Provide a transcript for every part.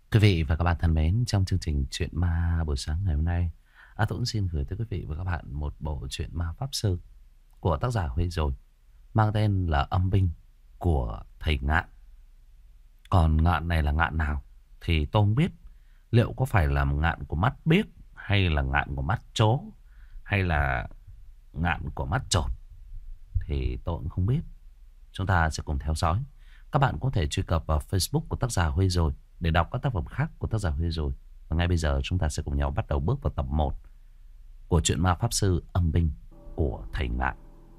Quý vị và các bạn thân mến, trong chương trình Chuyện Ma buổi sáng ngày hôm nay, Tuấn xin gửi tới quý vị và các bạn một bộ truyện ma pháp sư của tác giả Huy Rồi, mang tên là Âm Binh của thầy Ngạn. Còn Ngạn này là Ngạn nào thì tôi không biết. Liệu có phải là Ngạn của mắt biếc, hay là Ngạn của mắt chó, hay là Ngạn của mắt chột thì tôi cũng không biết. Chúng ta sẽ cùng theo dõi. Các bạn có thể truy cập vào Facebook của tác giả Huy Rồi để đọc các tác phẩm khác của tác giả Huy Rồi. Và ngay bây giờ chúng ta sẽ cùng nhau bắt đầu bước vào tập 1 của truyện ma pháp sư Âm Binh của thầy Ngạn.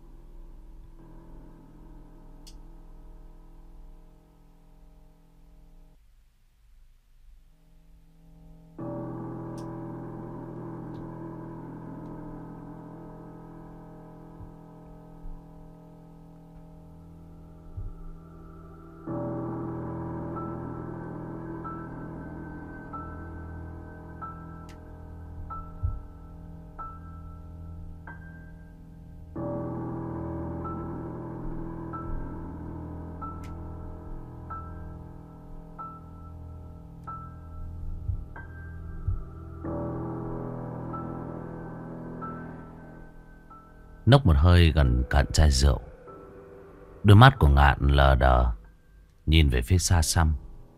Nốc một hơi gần cạn chai rượu, đôi mắt của Ngạn lờ đờ nhìn về phía xa xăm.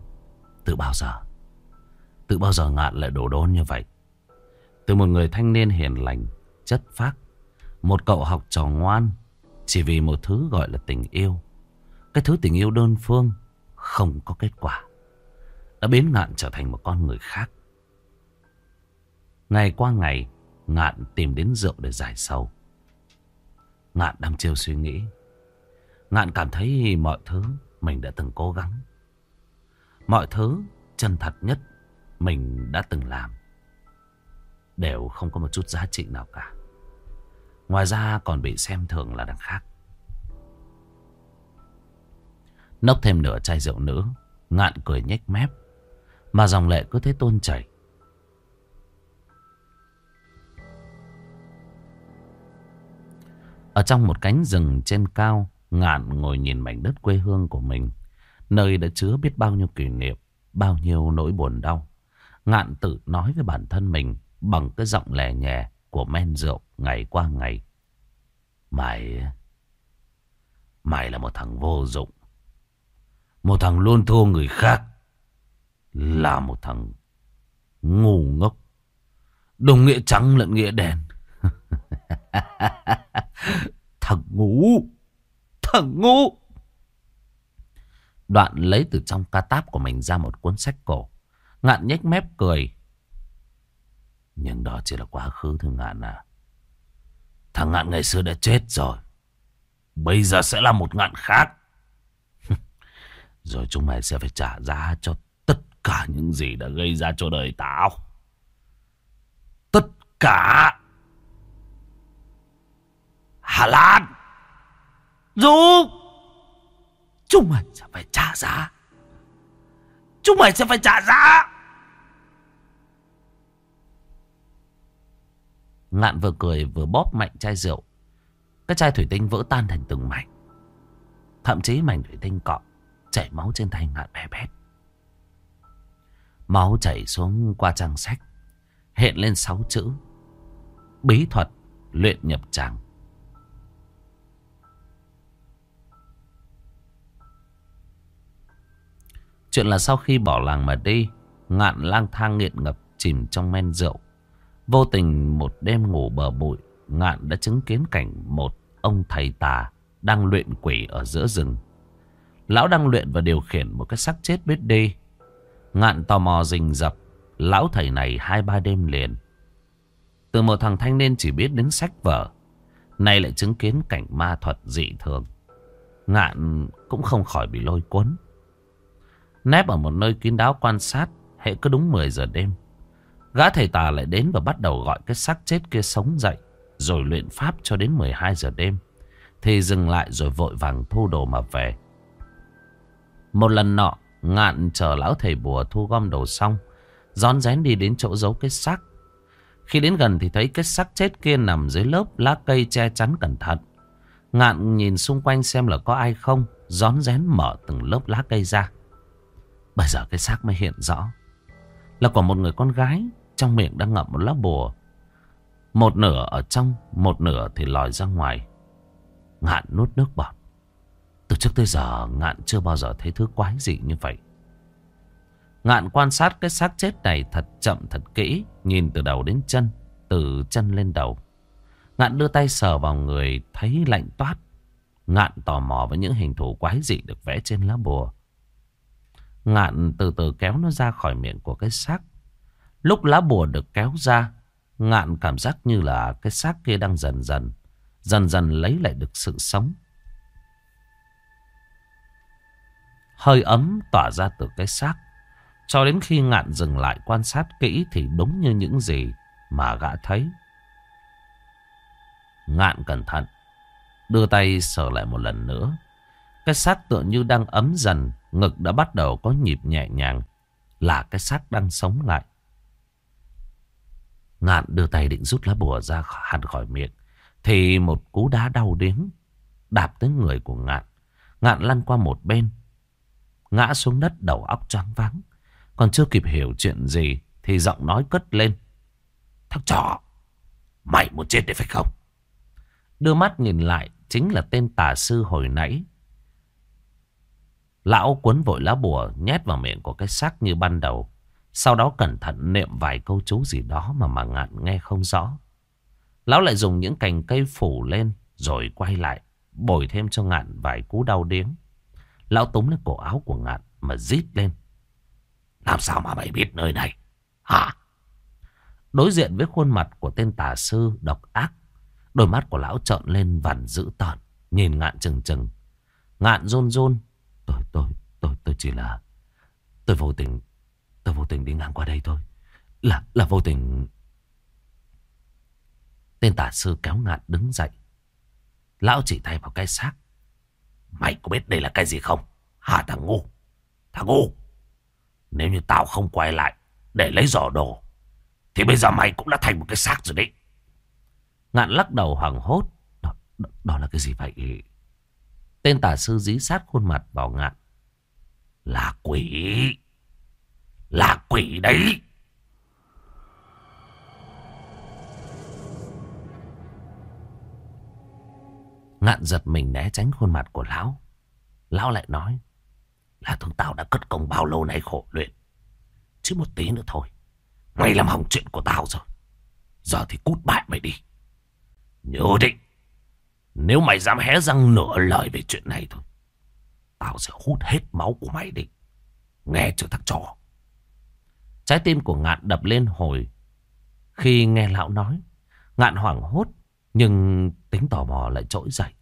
Từ bao giờ Ngạn lại đổ đốn như vậy? Từ một người thanh niên hiền lành, chất phác, một cậu học trò ngoan, chỉ vì một thứ gọi là tình yêu, cái thứ tình yêu đơn phương không có kết quả, đã biến Ngạn trở thành một con người khác. Ngày qua ngày, Ngạn tìm đến rượu để giải sầu. Ngạn đăm chiêu suy nghĩ. Ngạn cảm thấy mọi thứ mình đã từng cố gắng, mọi thứ chân thật nhất mình đã từng làm đều không có một chút giá trị nào cả. Ngoài ra còn bị xem thường là đằng khác. Nốc thêm nửa chai rượu nữa, Ngạn cười nhếch mép, mà dòng lệ cứ thế tuôn chảy. Ở trong một cánh rừng trên cao, Ngạn ngồi nhìn mảnh đất quê hương của mình, nơi đã chứa biết bao nhiêu kỷ niệm, bao nhiêu nỗi buồn đau. Ngạn tự nói với bản thân mình bằng cái giọng lè nhè của men rượu ngày qua ngày. Mày là một thằng vô dụng, một thằng luôn thua người khác, là một thằng ngu ngốc, đồng nghĩa trắng lẫn nghĩa đen. Thằng ngu. Đoạn lấy từ trong ca táp của mình ra một cuốn sách cổ. Ngạn nhếch mép cười. Nhưng đó chỉ là quá khứ thôi Ngạn à. Thằng Ngạn ngày xưa đã chết rồi, bây giờ sẽ là một Ngạn khác. Rồi chúng mày sẽ phải trả giá cho tất cả những gì đã gây ra cho đời tao. Tất cả. Hà Lan, Du, chúng mày sẽ phải trả giá. Chúng mày sẽ phải trả giá. Ngạn vừa cười vừa bóp mạnh chai rượu. Cái chai thủy tinh vỡ tan thành từng mảnh. Thậm chí mảnh thủy tinh cọ chảy máu trên tay Ngạn bé bét. Máu chảy xuống qua trang sách, hiện lên 6 chữ: bí thuật luyện nhập tràng. Chuyện là sau khi bỏ làng mà đi, Ngạn lang thang nghiện ngập chìm trong men rượu. Vô tình một đêm ngủ bờ bụi, Ngạn đã chứng kiến cảnh một ông thầy tà đang luyện quỷ ở giữa rừng. Lão đang luyện và điều khiển một cái xác chết biết đi. Ngạn tò mò rình rập lão thầy này 2-3 đêm liền. Từ một thằng thanh niên chỉ biết đến sách vở, nay lại chứng kiến cảnh ma thuật dị thường. Ngạn cũng không khỏi bị lôi cuốn. Nép ở một nơi kín đáo quan sát, hễ cứ đúng 10 giờ đêm, gã thầy tà lại đến và bắt đầu gọi cái xác chết kia sống dậy, rồi luyện pháp cho đến 12 giờ đêm thì dừng lại, rồi vội vàng thu đồ mà về. Một lần nọ, Ngạn chờ lão thầy bùa thu gom đồ xong, rón rén đi đến chỗ giấu cái xác. Khi đến gần thì thấy cái xác chết kia nằm dưới lớp lá cây che chắn cẩn thận. Ngạn nhìn xung quanh xem là có ai không, rón rén mở từng lớp lá cây ra. Bây giờ cái xác mới hiện rõ. là của một người con gái, trong miệng đang ngậm một lá bùa. Một nửa ở trong, một nửa thì lòi ra ngoài. Ngạn nuốt nước bọt. Từ trước tới giờ Ngạn chưa bao giờ thấy thứ quái dị như vậy. Ngạn quan sát cái xác chết này thật chậm thật kỹ, nhìn từ đầu đến chân, từ chân lên đầu. Ngạn đưa tay sờ vào người, thấy lạnh toát. Ngạn tò mò với những hình thù quái dị được vẽ trên lá bùa. Ngạn từ từ kéo nó ra khỏi miệng của cái xác. Lúc lá bùa được kéo ra, Ngạn cảm giác như là cái xác kia đang dần dần lấy lại được sự sống. Hơi ấm tỏa ra từ cái xác. Cho đến khi Ngạn dừng lại quan sát kỹ thì đúng như những gì mà gã thấy. Ngạn cẩn thận đưa tay sờ lại một lần nữa. Cái xác tựa như đang ấm dần, ngực đã bắt đầu có nhịp nhẹ nhàng, là cái xác đang sống lại. Ngạn đưa tay định rút lá bùa ra hẳn khỏi miệng, thì một cú đá đau điếng đạp tới người của Ngạn. Ngạn lăn qua một bên, ngã xuống đất đầu óc choáng váng. Còn chưa kịp hiểu chuyện gì thì giọng nói cất lên: "Thằng trò, mày muốn chết đấy phải không?" Đưa mắt nhìn lại, chính là tên tà sư hồi nãy. Lão cuốn vội lá bùa nhét vào miệng của cái xác như ban đầu. Sau đó cẩn thận niệm vài câu chú gì đó mà Ngạn nghe không rõ. Lão lại dùng những cành cây phủ lên, rồi quay lại bồi thêm cho Ngạn vài cú đau điếng. Lão túm lấy cổ áo của Ngạn mà rít lên: "Làm sao mà mày biết nơi này hả?" Đối diện với khuôn mặt của tên tà sư độc ác, đôi mắt của lão trợn lên vằn dữ tợn, nhìn Ngạn chừng chừng. Ngạn run run: Tôi chỉ là tôi vô tình đi ngang qua đây thôi. Là vô tình." Tên tà sư kéo Ngạn đứng dậy. Lão chỉ tay vào cái xác: "Mày có biết đây là cái gì không hả thằng ngu? Thằng ngu, nếu như tao không quay lại để lấy giỏ đồ thì bây giờ mày cũng đã thành một cái xác rồi đấy." Ngạn lắc đầu hoảng hốt: Đó là cái gì vậy?" Tên tà sư dí sát khuôn mặt vào Ngạn: "Là quỷ. Là quỷ đấy." Ngạn giật mình né tránh khuôn mặt của lão. Lão lại nói: "Là chúng tao đã cất công bao lâu nay khổ luyện, chứ một tí nữa thôi mày làm hỏng chuyện của tao rồi. Giờ thì cút bại mày đi. Nhớ định, nếu mày dám hé răng nửa lời về chuyện này thôi, tao sẽ hút hết máu của mày đi. Nghe chưa thằng trò?" Trái tim của Ngạn đập lên hồi khi nghe lão nói. Ngạn hoảng hốt, nhưng tính tò mò lại trỗi dậy.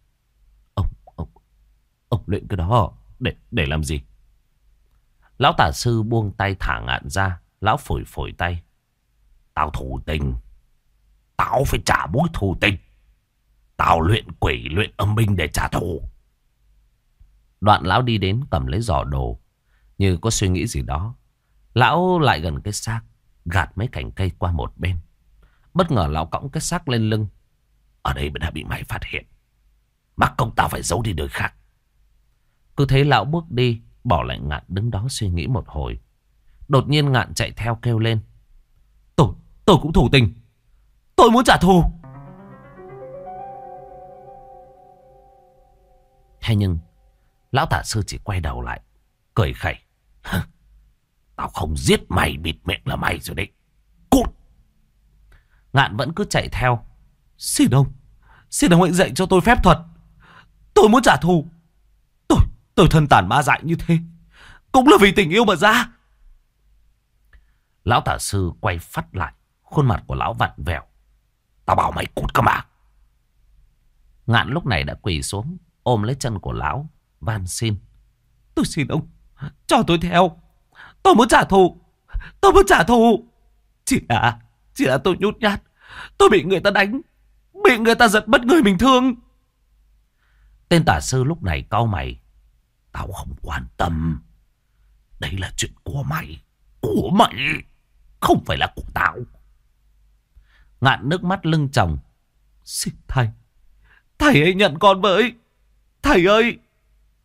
Ông luyện cái đó để làm gì?" Lão tả sư buông tay thả Ngạn ra. Lão phủi phủi tay: "Tao thù tình. Tao phải trả mối thù tình. Tao luyện quỷ luyện âm binh để trả thù." Đoạn lão đi đến cầm lấy giỏ đồ, như có suy nghĩ gì đó. Lão lại gần cái xác, gạt mấy cành cây qua một bên. Bất ngờ lão cõng cái xác lên lưng: "Ở đây đã bị mày phát hiện, mắc công tao phải giấu đi nơi khác." Cứ thế lão bước đi, bỏ lại Ngạn đứng đó suy nghĩ một hồi. Đột nhiên Ngạn chạy theo kêu lên: Tôi cũng thù tình. Tôi muốn trả thù." Thế nhưng lão tả sư chỉ quay đầu lại cười khẩy: "Tao không giết mày bịt miệng là mày rồi đấy. Cút!" Ngạn vẫn cứ chạy theo: Xin ông hãy dạy cho tôi phép thuật. Tôi muốn trả thù. Tôi thân tàn ma dại như thế cũng là vì tình yêu mà ra." Lão tả sư quay phắt lại, khuôn mặt của lão vặn vẹo: "Tao bảo mày cút cơ mà." Ngạn lúc này đã quỳ xuống, ôm lấy chân của lão, van xin: "Tôi xin ông, cho tôi theo. Tôi muốn trả thù. Chỉ là tôi nhút nhát. Tôi bị người ta đánh, bị người ta giật mất người mình thương." Tên tả sư lúc này cau mày: "Tao không quan tâm. Đấy là chuyện của mày, không phải là của tao." Ngạn nước mắt lưng tròng: "Xin thầy hãy nhận con với. Thầy ơi!"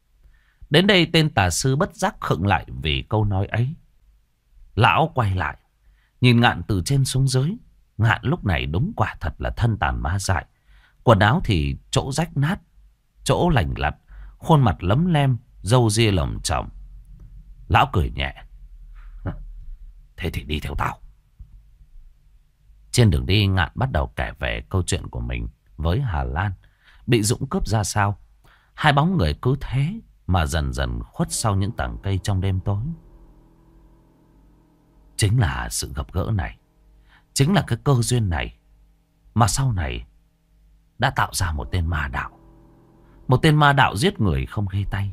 Đến đây tên tà sư bất giác khựng lại vì câu nói ấy. Lão quay lại, Nhìn Ngạn từ trên xuống dưới, Ngạn lúc này đúng quả thật là thân tàn ma dại. Quần áo thì chỗ rách nát, chỗ lành lặn, khuôn mặt lấm lem, râu ria lởm chởm. Lão cười nhẹ. Thế thì đi theo tao. Trên đường đi, Ngạn bắt đầu kể về câu chuyện của mình với Hà Lan, bị Dũng cướp ra sao. Hai bóng người cứ thế mà dần dần khuất sau những tảng cây trong đêm tối. Chính là sự gặp gỡ này, chính là cái cơ duyên này mà sau này đã tạo ra một tên ma đạo. Một tên ma đạo giết người không ghi tay.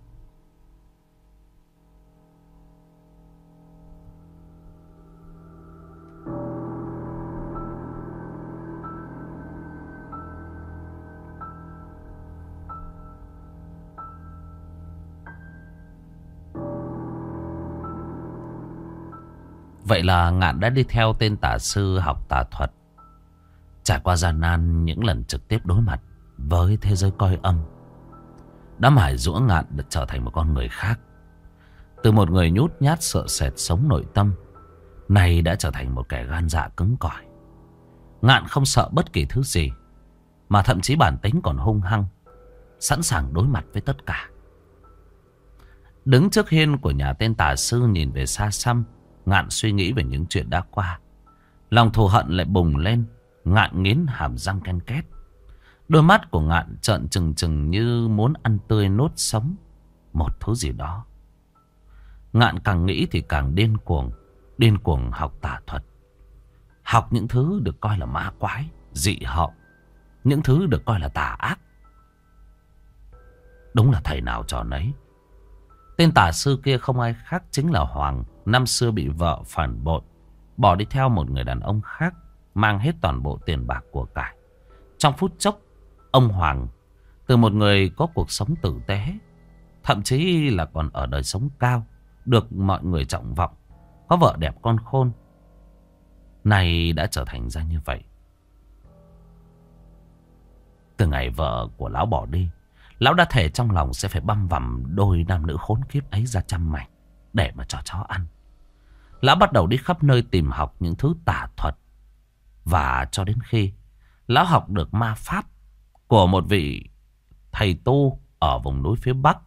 Vậy là Ngạn đã đi theo tên tà sư học tà thuật, trải qua gian nan những lần trực tiếp đối mặt với thế giới coi âm. Đã mài giũa Ngạn được trở thành một con người khác. Từ một người nhút nhát sợ sệt sống nội tâm, nay đã trở thành một kẻ gan dạ cứng cỏi. Ngạn không sợ bất kỳ thứ gì, mà thậm chí bản tính còn hung hăng, sẵn sàng đối mặt với tất cả. Đứng trước hiên của nhà tên tà sư nhìn về xa xăm, Ngạn suy nghĩ về những chuyện đã qua. Lòng thù hận lại bùng lên. Ngạn nghiến hàm răng ken két. Đôi mắt của Ngạn trợn trừng trừng như muốn ăn tươi nốt sống một thứ gì đó. Ngạn càng nghĩ thì càng điên cuồng. Điên cuồng học tà thuật, học những thứ được coi là ma quái, dị hậu, những thứ được coi là tà ác. Đúng là thầy nào trò nấy. Tên tà sư kia không ai khác chính là Hoàng. Năm xưa bị vợ phản bội, bỏ đi theo một người đàn ông khác, mang hết toàn bộ tiền bạc của cải. Trong phút chốc, ông Hoàng từ một người có cuộc sống tử tế, thậm chí là còn ở đời sống cao, được mọi người trọng vọng, có vợ đẹp con khôn, này đã trở thành ra như vậy. Từ ngày vợ của lão bỏ đi, lão đã thề trong lòng sẽ phải băm vằm đôi nam nữ khốn kiếp ấy ra trăm mảnh để mà cho chó ăn. Lão bắt đầu đi khắp nơi tìm học những thứ tà thuật. Và cho đến khi lão học được ma pháp của một vị thầy tu ở vùng núi phía Bắc.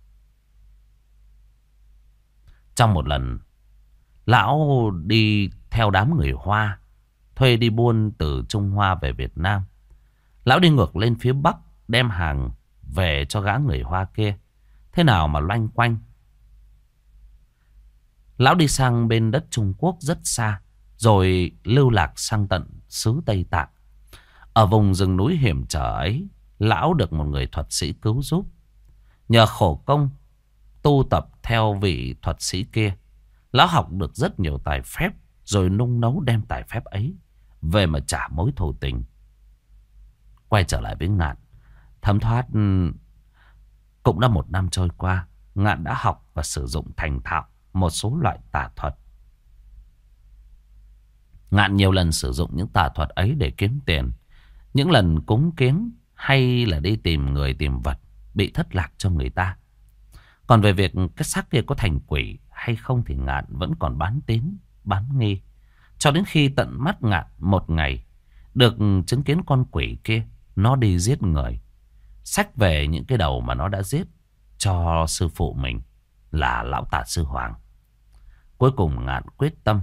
Trong một lần, lão đi theo đám người Hoa, thuê đi buôn từ Trung Hoa về Việt Nam. Lão đi ngược lên phía Bắc, đem hàng về cho gã người Hoa kia. Thế nào mà loanh quanh. Lão đi sang bên đất Trung Quốc rất xa, rồi lưu lạc sang tận xứ Tây Tạng. Ở vùng rừng núi hiểm trở ấy, lão được một người thuật sĩ cứu giúp. Nhờ khổ công tu tập theo vị thuật sĩ kia, lão học được rất nhiều tài phép, rồi nung nấu đem tài phép ấy về mà trả mối thù tình. Quay trở lại với Ngạn, thấm thoát cũng đã 1 năm trôi qua. Ngạn đã học và sử dụng thành thạo một số loại tà thuật. Ngạn nhiều lần sử dụng những tà thuật ấy để kiếm tiền. Những lần cúng kiến hay là đi tìm người tìm vật bị thất lạc cho người ta. Còn về việc cái xác kia có thành quỷ hay không thì Ngạn vẫn còn bán tín bán nghi. Cho đến khi tận mắt Ngạn một ngày được chứng kiến con quỷ kia nó đi giết người, xách về những cái đầu mà nó đã giết cho sư phụ mình là lão tà sư Hoàng. Cuối cùng Ngạn quyết tâm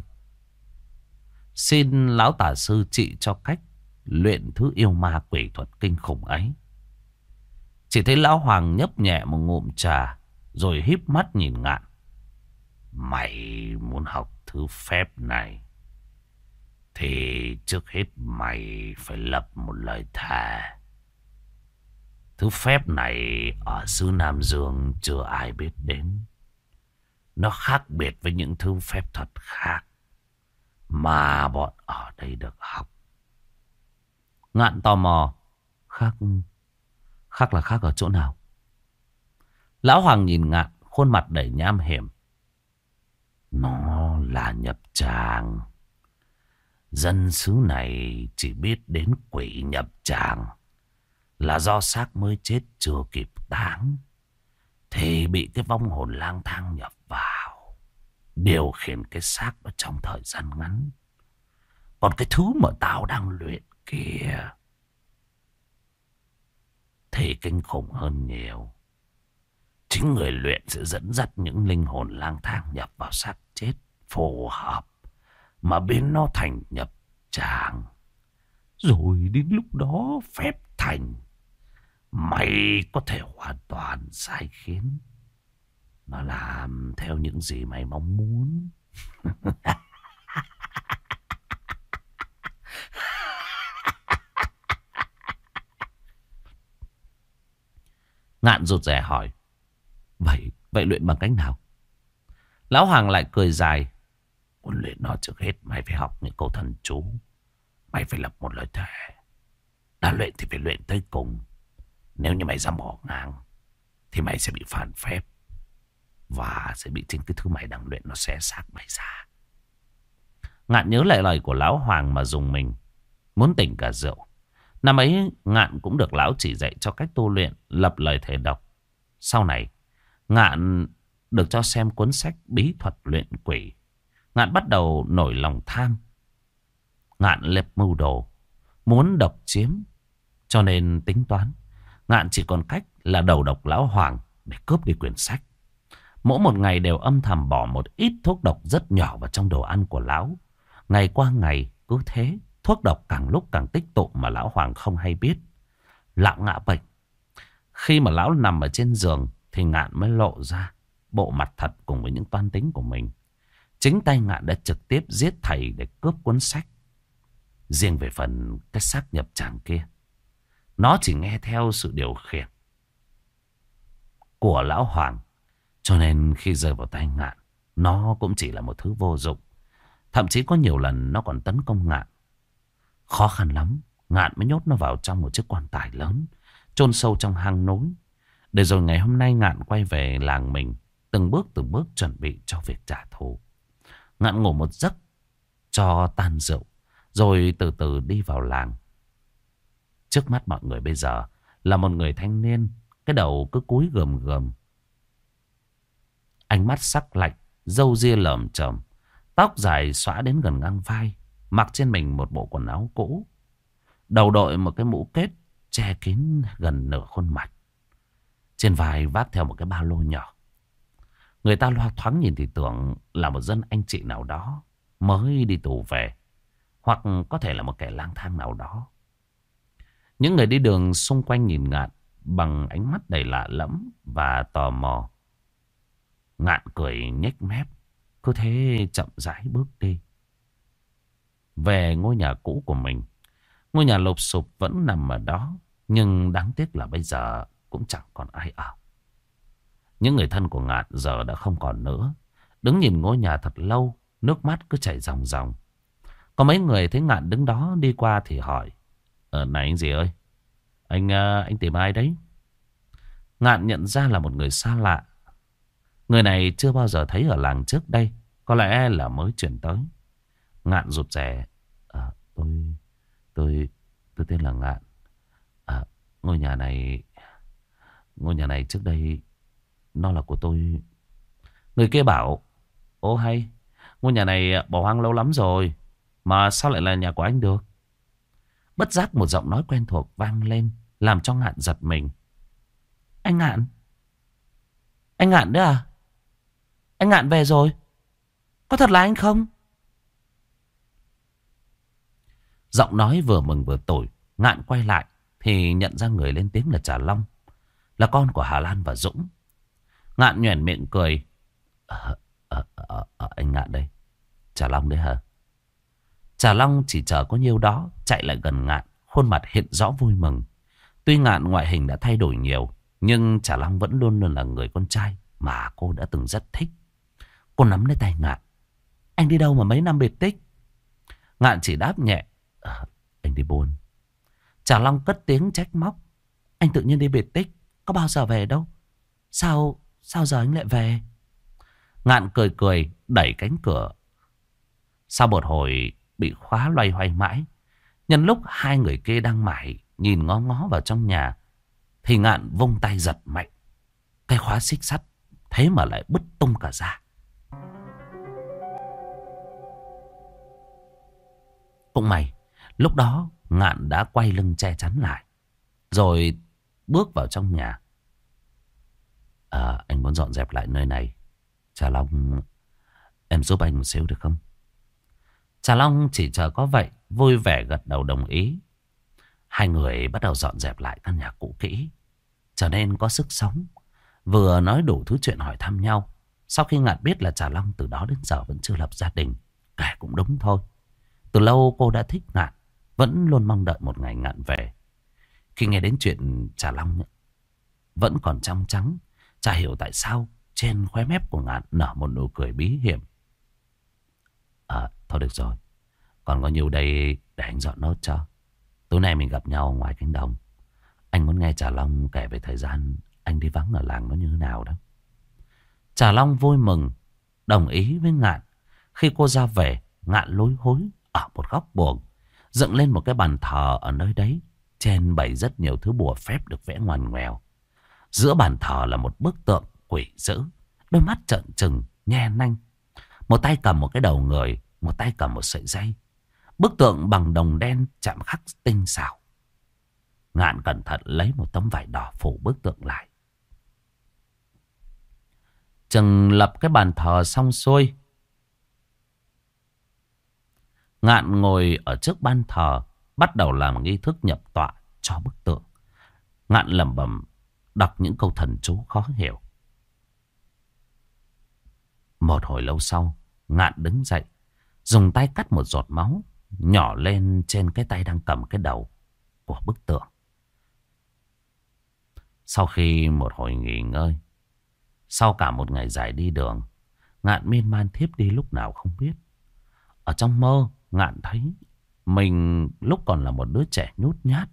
xin lão tà sư trị cho cách luyện thứ yêu ma quỷ thuật kinh khủng ấy. Chỉ thấy lão Hoàng nhấp nhẹ một ngụm trà, rồi híp mắt nhìn Ngạn. Mày muốn học thứ phép này thì trước hết mày phải lập một lời thề. Thứ phép này ở xứ Nam Dương chưa ai biết đến. Nó khác biệt với những thứ phép thuật khác mà bọn ở đây được học. Ngạn tò mò. Khác là khác ở chỗ nào? Lão Hoàng nhìn Ngạn, khuôn mặt đầy nham hiểm. Nó là nhập tràng. Dân xứ này chỉ biết đến quỷ nhập tràng là do xác mới chết chưa kịp táng thì bị cái vong hồn lang thang nhập vào. điều khiển cái xác đó trong thời gian ngắn. Còn cái thứ mà tao đang luyện kia thì kinh khủng hơn nhiều. Chính người luyện sẽ dẫn dắt những linh hồn lang thang nhập vào xác chết phù hợp, mà biến nó thành nhập tràng. Rồi đến lúc đó phép thành, mày có thể hoàn toàn sai khiến nó làm theo những gì mày mong muốn. Ngạn rụt rè hỏi, Vậy luyện bằng cách nào? Lão Hoàng lại cười dài. Muốn luyện nó trước hết mày phải học những câu thần chú. Mày phải lập một lời thề. Đã luyện thì phải luyện tới cùng. Nếu như mày dám bỏ ngang thì mày sẽ bị phản phép, và sẽ bị chính cái thứ mày đang luyện nó xé xác mày ra. Ngạn nhớ lại lời của Lão Hoàng mà dùng mình, muốn tỉnh cả rượu. Năm ấy Ngạn cũng được lão chỉ dạy cho cách tu luyện, lập lời thề độc. Sau này Ngạn được cho xem cuốn sách bí thuật luyện quỷ. Ngạn bắt đầu nổi lòng tham. Ngạn lập mưu đồ, muốn độc chiếm, cho nên tính toán Ngạn chỉ còn cách là đầu độc Lão Hoàng để cướp đi quyển sách. Mỗi một ngày đều âm thầm bỏ một ít thuốc độc rất nhỏ vào trong đồ ăn của lão. Ngày qua ngày cứ thế, thuốc độc càng lúc càng tích tụ mà Lão Hoàng không hay biết. Lão ngã bệnh. Khi mà lão nằm ở trên giường thì Ngạn mới lộ ra bộ mặt thật cùng với những toan tính của mình. Chính tay Ngạn đã trực tiếp giết thầy để cướp cuốn sách. Riêng về phần cái xác nhập tràng kia, nó chỉ nghe theo sự điều khiển của Lão Hoàng. Cho nên khi rơi vào tay Ngạn, nó cũng chỉ là một thứ vô dụng. Thậm chí có nhiều lần nó còn tấn công Ngạn. Khó khăn lắm, Ngạn mới nhốt nó vào trong một chiếc quan tài lớn, chôn sâu trong hang núi. Để rồi ngày hôm nay Ngạn quay về làng mình, từng bước chuẩn bị cho việc trả thù. Ngạn ngủ một giấc cho tan rượu, rồi từ từ đi vào làng. Trước mắt mọi người bây giờ là một người thanh niên, cái đầu cứ cúi gườm gườm, ánh mắt sắc lạnh, râu ria lởm chởm, tóc dài xõa đến gần ngang vai, mặc trên mình một bộ quần áo cũ, đầu đội một cái mũ kết che kín gần nửa khuôn mặt, trên vai vác theo một cái ba lô nhỏ. Người ta loa thoáng nhìn thì tưởng là một dân anh chị nào đó mới đi tù về, hoặc có thể là một kẻ lang thang nào đó. Những người đi đường xung quanh nhìn Ngạn bằng ánh mắt đầy lạ lẫm và tò mò. Ngạn cười nhếch mép, cứ thế chậm rãi bước đi về ngôi nhà cũ của mình. Ngôi nhà lụp xụp vẫn nằm ở đó, nhưng đáng tiếc là bây giờ cũng chẳng còn ai ở. Những người thân của Ngạn giờ đã không còn nữa. Đứng nhìn ngôi nhà thật lâu, nước mắt cứ chảy ròng ròng. Có mấy người thấy Ngạn đứng đó đi qua thì hỏi, này anh gì ơi, anh tìm ai đấy? Ngạn nhận ra là một người xa lạ. Người này chưa bao giờ thấy ở làng trước đây, có lẽ là mới chuyển tới. Ngạn rụt rè, tôi tên là Ngạn. Ngôi nhà này trước đây nó là của tôi. Người kia bảo, ô hay, ngôi nhà này bỏ hoang lâu lắm rồi, mà sao lại là nhà của anh được? Bất giác một giọng nói quen thuộc vang lên, làm cho Ngạn giật mình. Anh Ngạn? Anh Ngạn đấy à? Anh Ngạn về rồi? Có thật là anh không? Giọng nói vừa mừng vừa tủi. Ngạn quay lại thì nhận ra người lên tiếng là Trà Long, là con của Hà Lan và Dũng. Ngạn nhoẻn miệng cười. Anh Ngạn đây. Trà Long đấy hả? Trà Long chỉ chờ có nhiêu đó chạy lại gần Ngạn, khuôn mặt hiện rõ vui mừng. Tuy Ngạn ngoại hình đã thay đổi nhiều, nhưng Trà Long vẫn luôn luôn là người con trai mà cô đã từng rất thích. Cô nắm lấy tay Ngạn. Anh đi đâu mà mấy năm biệt tích? Ngạn chỉ đáp nhẹ. Anh đi buôn. Trà Long cất tiếng trách móc. Anh tự nhiên đi biệt tích, có bao giờ về đâu? Sao giờ anh lại về? Ngạn cười cười đẩy cánh cửa. Sau một hồi bị khóa loay hoay mãi, nhân lúc hai người kia đang mải nhìn ngó ngó vào trong nhà, thì Ngạn vung tay giật mạnh. Cái khóa xích sắt thế mà lại bứt tung cả ra. Cũng may, lúc đó Ngạn đã quay lưng che chắn lại, rồi bước vào trong nhà. Anh muốn dọn dẹp lại nơi này. Trà Long, em giúp anh một xíu được không? Trà Long chỉ chờ có vậy, vui vẻ gật đầu đồng ý. Hai người bắt đầu dọn dẹp lại căn nhà cũ kỹ, trở nên có sức sống. Vừa nói đủ thứ chuyện hỏi thăm nhau. Sau khi Ngạn biết là Trà Long từ đó đến giờ vẫn chưa lập gia đình, kể cũng đúng thôi. Từ lâu cô đã thích Ngạn, vẫn luôn mong đợi một ngày Ngạn về. Khi nghe đến chuyện Trà Long vẫn còn trong trắng, chả hiểu tại sao trên khóe mép của Ngạn nở một nụ cười bí hiểm. Thôi được rồi, còn có nhiều đây để anh dọn nốt cho. Tối nay mình gặp nhau ngoài cánh đồng. Anh muốn nghe Trà Long kể về thời gian anh đi vắng ở làng nó như thế nào đó. Trà Long vui mừng đồng ý với Ngạn. Khi cô ra về, Ngạn lối hối ở một góc buồng, dựng lên một cái bàn thờ ở nơi đấy. Trên bày rất nhiều thứ bùa phép được vẽ ngoằn ngoèo. Giữa bàn thờ là một bức tượng quỷ dữ, đôi mắt trợn trừng, nhe nanh. Một tay cầm một cái đầu người, một tay cầm một sợi dây. Bức tượng bằng đồng đen chạm khắc tinh xảo. Ngạn cẩn thận lấy một tấm vải đỏ phủ bức tượng lại. Chừng lập cái bàn thờ xong xuôi, Ngạn ngồi ở trước ban thờ, bắt đầu làm nghi thức nhập tọa cho bức tượng. Ngạn lẩm bẩm đọc những câu thần chú khó hiểu. Một hồi lâu sau, Ngạn đứng dậy, dùng tay cắt một giọt máu nhỏ lên trên cái tay đang cầm cái đầu của bức tượng. Sau khi một hồi nghỉ ngơi, sau cả một ngày dài đi đường, Ngạn miên man thiếp đi lúc nào không biết. Ở trong mơ, Ngạn thấy mình lúc còn là một đứa trẻ nhút nhát.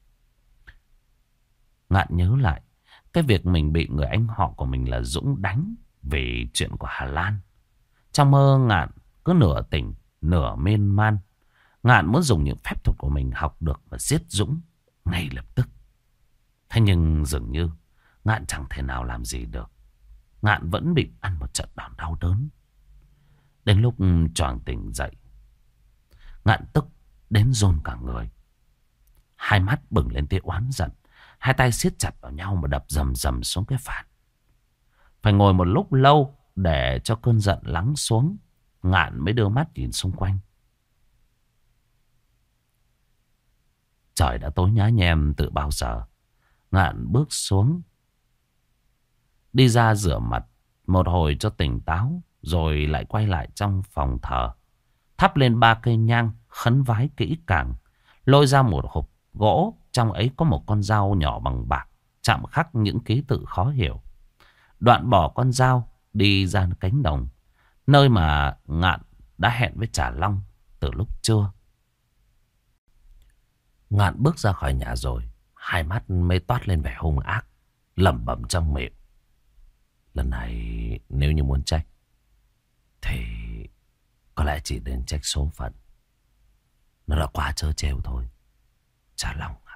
Ngạn nhớ lại cái việc mình bị người anh họ của mình là Dũng đánh vì chuyện của Hà Lan. Trong mơ, Ngạn cứ nửa tỉnh nửa miên man. Ngạn muốn dùng những phép thuật của mình học được và giết Dũng ngay lập tức. Thế nhưng dường như Ngạn chẳng thể nào làm gì được. Ngạn vẫn bị ăn một trận đòn đau đớn. Đến lúc choàng tỉnh dậy, Ngạn tức đến run cả người. Hai mắt bừng lên tia oán giận, hai tay siết chặt vào nhau mà đập rầm rầm xuống cái phản. Phải ngồi một lúc lâu để cho cơn giận lắng xuống, Ngạn mới đưa mắt nhìn xung quanh. Trời đã tối nhá nhem từ bao giờ. Ngạn bước xuống, đi ra rửa mặt một hồi cho tỉnh táo, rồi lại quay lại trong phòng thờ, thắp lên 3 cây nhang, khấn vái kỹ càng, lôi ra một hộp gỗ, trong ấy có một con dao nhỏ bằng bạc, chạm khắc những ký tự khó hiểu. Đoạn bỏ con dao, đi ra cánh đồng, nơi mà Ngạn đã hẹn với Trà Long từ lúc trưa. Ngạn bước ra khỏi nhà rồi, hai mắt mới toát lên vẻ hung ác, lẩm bẩm trong miệng. Lần này nếu như muốn trách thì có lẽ chỉ nên trách số phận. Nó đã quá trớ trêu thôi, Trà Long ạ.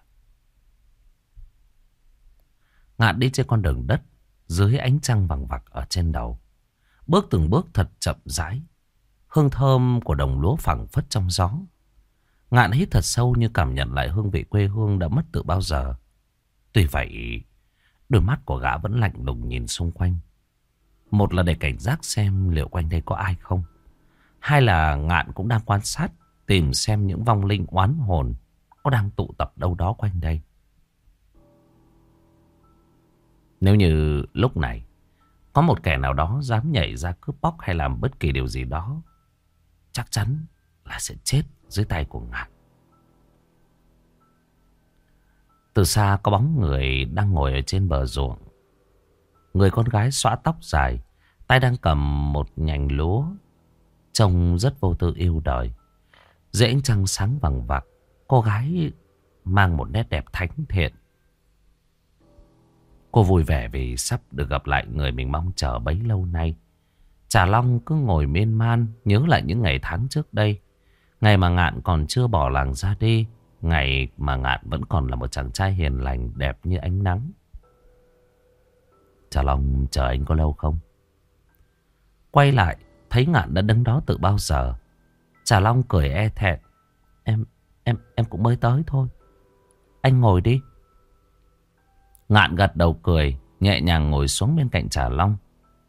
Ngạn đi trên con đường đất, dưới ánh trăng vằng vặc ở trên đầu, bước từng bước thật chậm rãi. Hương thơm của đồng lúa phảng phất trong gió. Ngạn hít thật sâu như cảm nhận lại hương vị quê hương đã mất từ bao giờ. Tuy vậy, đôi mắt của gã vẫn lạnh lùng nhìn xung quanh. Một là để cảnh giác xem liệu quanh đây có ai không. Hai là Ngạn cũng đang quan sát, tìm xem những vong linh oán hồn có đang tụ tập đâu đó quanh đây. Nếu như lúc này có một kẻ nào đó dám nhảy ra cướp bóc hay làm bất kỳ điều gì đó, chắc chắn là sẽ chết dưới tay của Ngạn. Từ xa có bóng người đang ngồi ở trên bờ ruộng. Người con gái xõa tóc dài, tay đang cầm một nhành lúa, trông rất vô tư yêu đời. Dưới ánh trăng sáng vằng vặc, cô gái mang một nét đẹp thánh thiện. Cô vui vẻ vì sắp được gặp lại người mình mong chờ bấy lâu nay. Trà Long cứ ngồi miên man nhớ lại những ngày tháng trước đây. Ngày mà Ngạn còn chưa bỏ làng ra đi. Ngày mà Ngạn vẫn còn là một chàng trai hiền lành đẹp như ánh nắng. Trà Long chờ anh có lâu không? Quay lại thấy Ngạn đã đứng đó từ bao giờ. Trà Long cười e thẹn, Em cũng mới tới thôi. Anh ngồi đi. Ngạn gật đầu cười, nhẹ nhàng ngồi xuống bên cạnh Trà Long.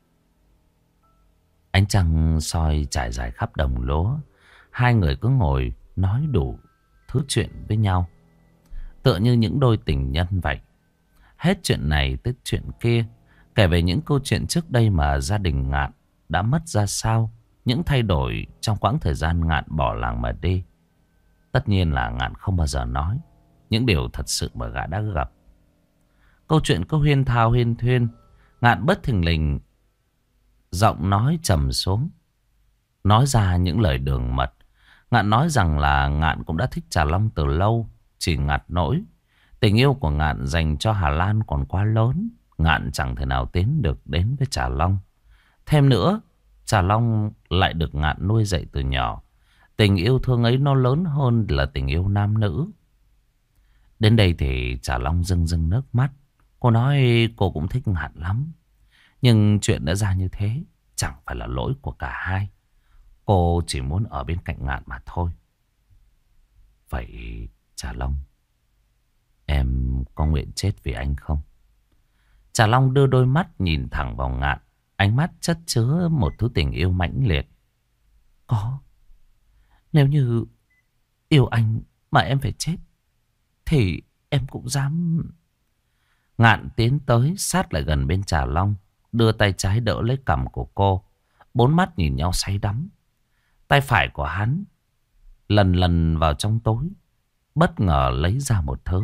Ánh trăng soi trải dài khắp đồng lúa. Hai người cứ ngồi nói đủ thứ chuyện với nhau, tựa như những đôi tình nhân vậy. Hết chuyện này tới chuyện kia, kể về những câu chuyện trước đây mà gia đình Ngạn đã mất ra sao, những thay đổi trong quãng thời gian Ngạn bỏ làng mà đi. Tất nhiên là Ngạn không bao giờ nói những điều thật sự mà gã đã gặp. Câu chuyện cứ huyên thao huyên thuyên. Ngạn bất thình lình giọng nói trầm xuống, nói ra những lời đường mật. Ngạn nói rằng là Ngạn cũng đã thích Trà Long từ lâu, chỉ ngặt nỗi tình yêu của Ngạn dành cho Hà Lan còn quá lớn. Ngạn chẳng thể nào tiến được đến với Trà Long. Thêm nữa, Trà Long lại được Ngạn nuôi dạy từ nhỏ. Tình yêu thương ấy nó lớn hơn là tình yêu nam nữ. Đến đây thì Trà Long rưng rưng nước mắt. Cô nói cô cũng thích Ngạn lắm, nhưng chuyện đã ra như thế chẳng phải là lỗi của cả hai. Cô chỉ muốn ở bên cạnh Ngạn mà thôi. Vậy Trà Long, em có nguyện chết vì anh không? Trà Long đưa đôi mắt nhìn thẳng vào Ngạn, ánh mắt chất chứa một thứ tình yêu mãnh liệt. Có. Nếu như yêu anh mà em phải chết thì em cũng dám. Ngạn tiến tới sát lại gần bên Trà Long, đưa tay trái đỡ lấy cằm của cô. Bốn mắt nhìn nhau say đắm. Tay phải của hắn lần lần vào trong tối, bất ngờ lấy ra một thứ.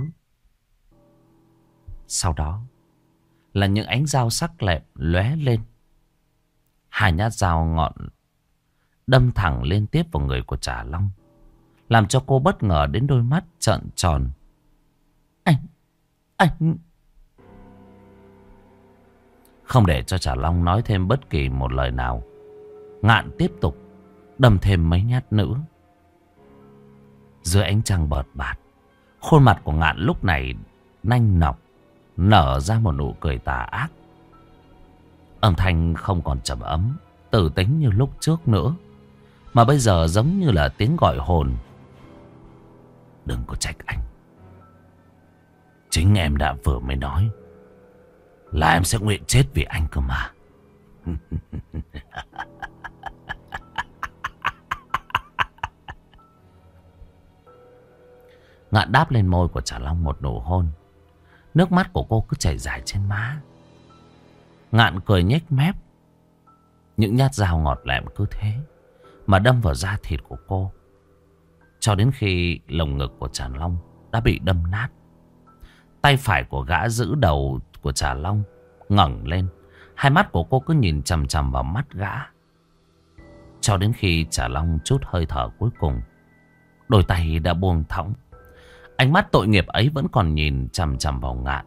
Sau đó là những ánh dao sắc lẹm lóe lên. Hai nhát dao ngọn đâm thẳng liên tiếp vào người của Trà Long, làm cho cô bất ngờ đến đôi mắt trợn tròn. Anh... Không để cho Trà Long nói thêm bất kỳ một lời nào, Ngạn tiếp tục đâm thêm mấy nhát nữa. Dưới ánh trăng bợt bạt, khuôn mặt của Ngạn lúc này nanh nọc, nở ra một nụ cười tà ác. Âm thanh không còn trầm ấm, tử tính như lúc trước nữa, mà bây giờ giống như là tiếng gọi hồn. Đừng có trách anh. Chính em đã vừa mới nói là em sẽ nguyện chết vì anh cơ mà. Ngạn đáp lên môi của Trà Long một nụ hôn. Nước mắt của cô cứ chảy dài trên má. Ngạn cười nhếch mép. Những nhát dao ngọt lẹm cứ thế mà đâm vào da thịt của cô, cho đến khi lồng ngực của Trà Long đã bị đâm nát. Tay phải của gã giữ đầu của Trà Long ngẩng lên. Hai mắt của cô cứ nhìn chằm chằm vào mắt gã, cho đến khi Trà Long trút hơi thở cuối cùng, đôi tay đã buông thõng. Ánh mắt tội nghiệp ấy vẫn còn nhìn chằm chằm vào Ngạn.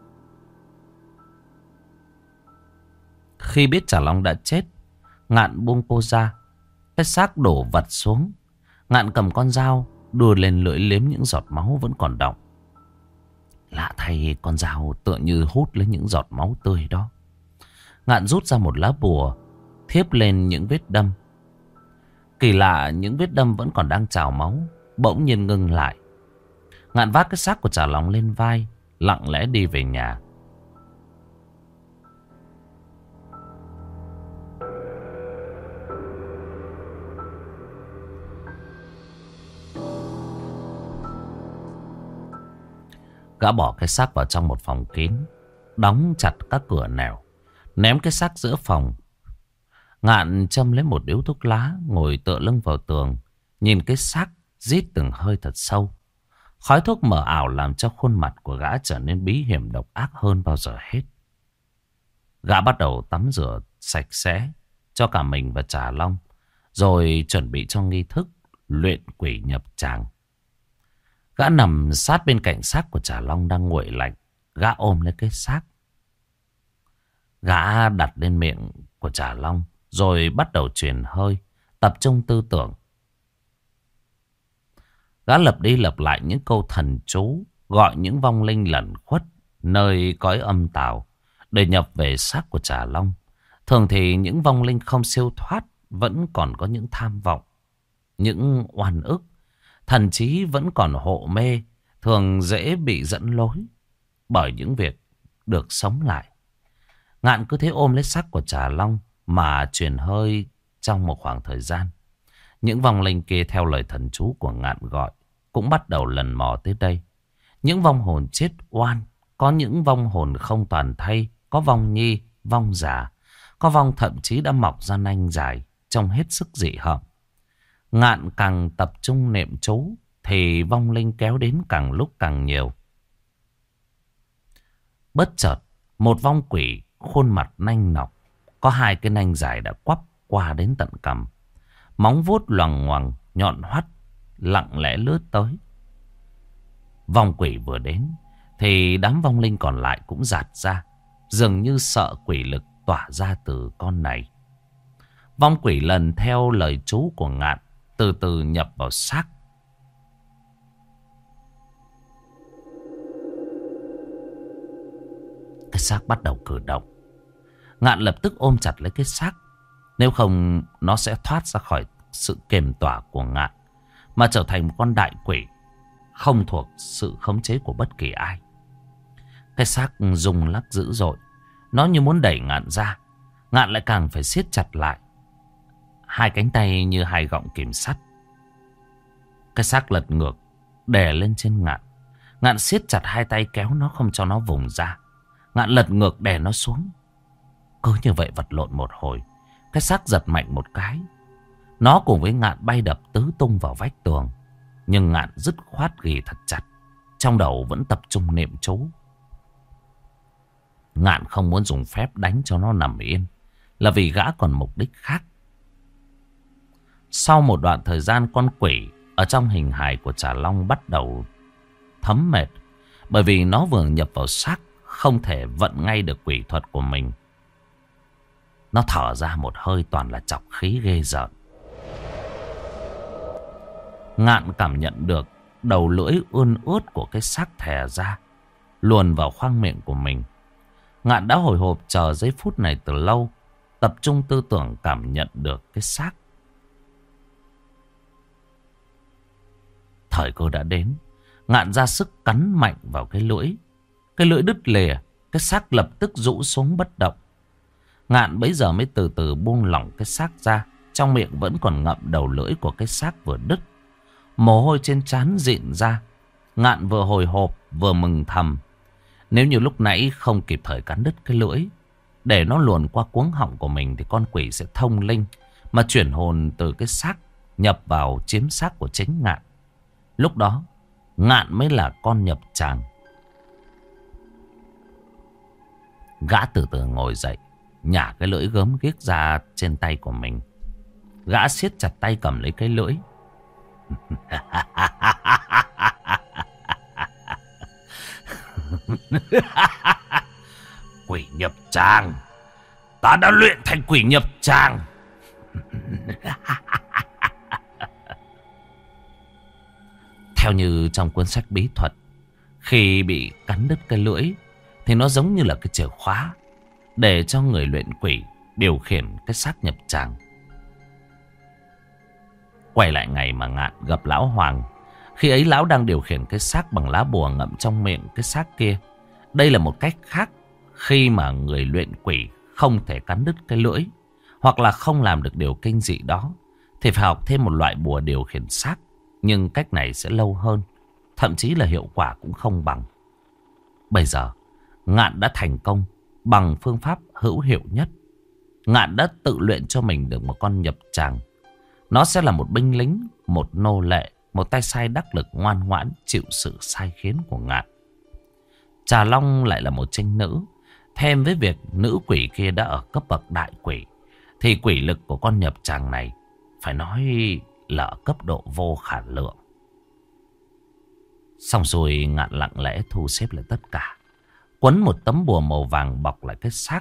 Khi biết Trà Long đã chết, Ngạn buông cô ra. Cái xác đổ vật xuống. Ngạn cầm con dao đùa lên lưỡi liếm những giọt máu vẫn còn đọng. Lạ thay, con dao tựa như hút lấy những giọt máu tươi đó. Ngạn rút ra một lá bùa, thiếp lên những vết đâm. Kỳ lạ, những vết đâm vẫn còn đang trào máu bỗng nhiên ngưng lại. Ngạn vác cái xác của Trà Long lên vai, lặng lẽ đi về nhà. Gã bỏ cái xác vào trong một phòng kín, đóng chặt các cửa nẻo, ném cái xác giữa phòng. Ngạn châm lấy một điếu thuốc lá, ngồi tựa lưng vào tường, nhìn cái xác rít từng hơi thật sâu. Khói thuốc mờ ảo làm cho khuôn mặt của gã trở nên bí hiểm độc ác hơn bao giờ hết. Gã bắt đầu tắm rửa sạch sẽ cho cả mình và Trà Long, rồi chuẩn bị cho nghi thức luyện quỷ nhập tràng. Gã nằm sát bên cạnh xác của Trà Long đang nguội lạnh. Gã ôm lấy cái xác. Gã đặt lên miệng của Trà Long, rồi bắt đầu truyền hơi, tập trung tư tưởng. Gã lặp đi lặp lại những câu thần chú, gọi những vong linh lẩn khuất nơi cõi âm tào để nhập về xác của Trà Long. Thường thì những vong linh không siêu thoát vẫn còn có những tham vọng, những oan ức, Thần trí vẫn còn hộ mê, thường dễ bị dẫn lối bởi những việc được sống lại. Ngạn cứ thế ôm lấy xác của Trà Long mà truyền hơi trong một khoảng thời gian. Những vong linh kia theo lời thần chú của Ngạn gọi cũng bắt đầu lần mò tới đây. Những vong hồn chết oan, có những vong hồn không toàn thây, có vong nhi, vong già, có vong thậm chí đã mọc ra nanh dài, trông hết sức dị hợm. Ngạn càng tập trung niệm chú thì vong linh kéo đến càng lúc càng nhiều. Bất chợt, một vong quỷ khuôn mặt nanh nọc, có hai cái nanh dài đã quắp qua đến tận cằm, móng vuốt loằng ngoằng nhọn hoắt lặng lẽ lướt tới. Vong quỷ vừa đến thì đám vong linh còn lại cũng giạt ra, dường như sợ quỷ lực tỏa ra từ con này. Vong quỷ lần theo lời chú của Ngạn từ từ nhập vào xác. Cái xác bắt đầu cử động. Ngạn lập tức ôm chặt lấy cái xác, nếu không nó sẽ thoát ra khỏi sự kiềm tỏa của Ngạn mà trở thành một con đại quỷ không thuộc sự khống chế của bất kỳ ai. Cái xác rung lắc dữ dội, nó như muốn đẩy Ngạn ra. Ngạn lại càng phải siết chặt lại, hai cánh tay như hai gọng kìm sắt. Cái xác lật ngược đè lên trên Ngạn. Ngạn siết chặt hai tay kéo nó không cho nó vùng ra. Ngạn lật ngược đè nó xuống. Cứ như vậy vật lộn một hồi, cái xác giật mạnh một cái. Nó cùng với Ngạn bay đập tứ tung vào vách tường. Nhưng Ngạn dứt khoát ghì thật chặt, trong đầu vẫn tập trung niệm chú. Ngạn không muốn dùng phép đánh cho nó nằm yên, là vì gã còn mục đích khác. Sau một đoạn thời gian, con quỷ ở trong hình hài của Trà Long bắt đầu thấm mệt, bởi vì nó vừa nhập vào xác, không thể vận ngay được quỷ thuật của mình. Nó thở ra một hơi toàn là trọc khí ghê rợn. Ngạn cảm nhận được đầu lưỡi ươn ướt của cái xác thè ra, luồn vào khoang miệng của mình. Ngạn đã hồi hộp chờ giây phút này từ lâu, tập trung tư tưởng cảm nhận được cái xác. Thời cơ đã đến. Ngạn ra sức cắn mạnh vào cái lưỡi. Cái lưỡi đứt lìa, cái xác lập tức rũ xuống bất động. Ngạn bấy giờ mới từ từ buông lỏng cái xác ra. Trong miệng vẫn còn ngậm đầu lưỡi của cái xác vừa đứt. Mồ hôi trên trán rịn ra. Ngạn vừa hồi hộp vừa mừng thầm. Nếu như lúc nãy không kịp thời cắn đứt cái lưỡi, để nó luồn qua cuống họng của mình, thì con quỷ sẽ thông linh mà chuyển hồn từ cái xác nhập vào chiếm xác của chính Ngạn. Lúc đó Ngạn mới là con nhập tràng. Gã từ từ ngồi dậy, nhả cái lưỡi gớm ghiếc ra trên tay của mình. Gã siết chặt tay cầm lấy cái lưỡi. Quỷ nhập tràng, ta đã luyện thành quỷ nhập tràng. Theo như trong cuốn sách bí thuật, khi bị cắn đứt cái lưỡi thì nó giống như là cái chìa khóa để cho người luyện quỷ điều khiển cái xác nhập tràng. Quay lại ngày mà Ngạn gặp lão Hoàng, khi ấy lão đang điều khiển cái xác bằng lá bùa ngậm trong miệng cái xác kia. Đây là một cách khác khi mà người luyện quỷ không thể cắn đứt cái lưỡi, hoặc là không làm được điều kinh dị đó, thì phải học thêm một loại bùa điều khiển xác. Nhưng cách này sẽ lâu hơn, thậm chí là hiệu quả cũng không bằng. Bây giờ Ngạn đã thành công bằng phương pháp hữu hiệu nhất. Ngạn đã tự luyện cho mình được một con nhập tràng. Nó sẽ là một binh lính, một nô lệ, một tay sai đắc lực ngoan ngoãn chịu sự sai khiến của Ngạn. Trà Long lại là một trinh nữ. Thêm với việc nữ quỷ kia đã ở cấp bậc đại quỷ, thì quỷ lực của con nhập tràng này phải nói là ở cấp độ vô khả lượng. Xong rồi Ngạn lặng lẽ thu xếp lại tất cả, quấn một tấm bùa màu vàng bọc lại cái xác.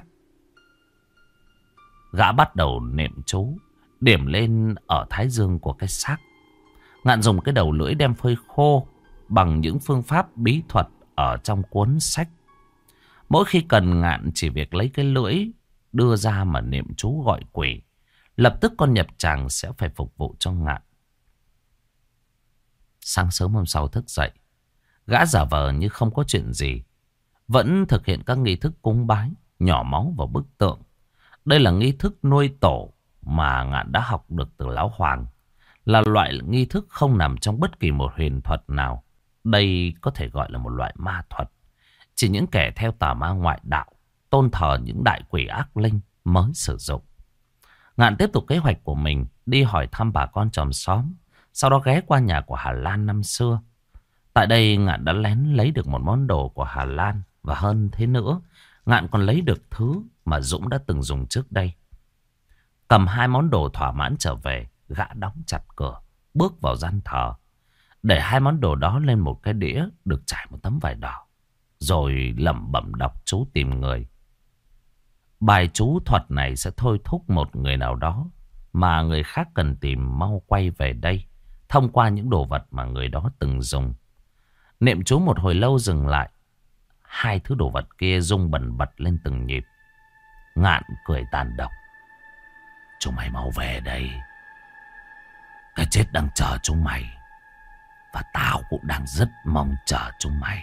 Gã bắt đầu niệm chú, điểm lên ở thái dương của cái xác. Ngạn dùng cái đầu lưỡi đem phơi khô bằng những phương pháp bí thuật ở trong cuốn sách. Mỗi khi cần, Ngạn chỉ việc lấy cái lưỡi đưa ra mà niệm chú gọi quỷ. Lập tức con nhập tràng sẽ phải phục vụ cho Ngạn. Sáng sớm hôm sau thức dậy, gã giả vờ như không có chuyện gì, vẫn thực hiện các nghi thức cúng bái, nhỏ máu vào bức tượng. Đây là nghi thức nuôi tổ mà Ngạn đã học được từ Lão Hoàng, là loại nghi thức không nằm trong bất kỳ một huyền thuật nào. Đây có thể gọi là một loại ma thuật. Chỉ những kẻ theo tà ma ngoại đạo, tôn thờ những đại quỷ ác linh mới sử dụng. Ngạn tiếp tục kế hoạch của mình, đi hỏi thăm bà con chòm xóm, sau đó ghé qua nhà của Hà Lan năm xưa. Tại đây Ngạn đã lén lấy được một món đồ của Hà Lan, và hơn thế nữa, Ngạn còn lấy được thứ mà Dũng đã từng dùng trước đây. Cầm hai món đồ thỏa mãn trở về, gã đóng chặt cửa, bước vào gian thờ, để hai món đồ đó lên một cái đĩa được trải một tấm vải đỏ, rồi lẩm bẩm đọc chú tìm người. Bài chú thuật này sẽ thôi thúc một người nào đó mà người khác cần tìm mau quay về đây, thông qua những đồ vật mà người đó từng dùng. Niệm chú một hồi lâu dừng lại, hai thứ đồ vật kia rung bần bật lên từng nhịp. Ngạn cười tàn độc. Chúng mày mau về đây. Cái chết đang chờ chúng mày, và tao cũng đang rất mong chờ chúng mày.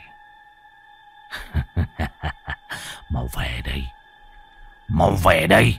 Mau về đây. Mau về đây.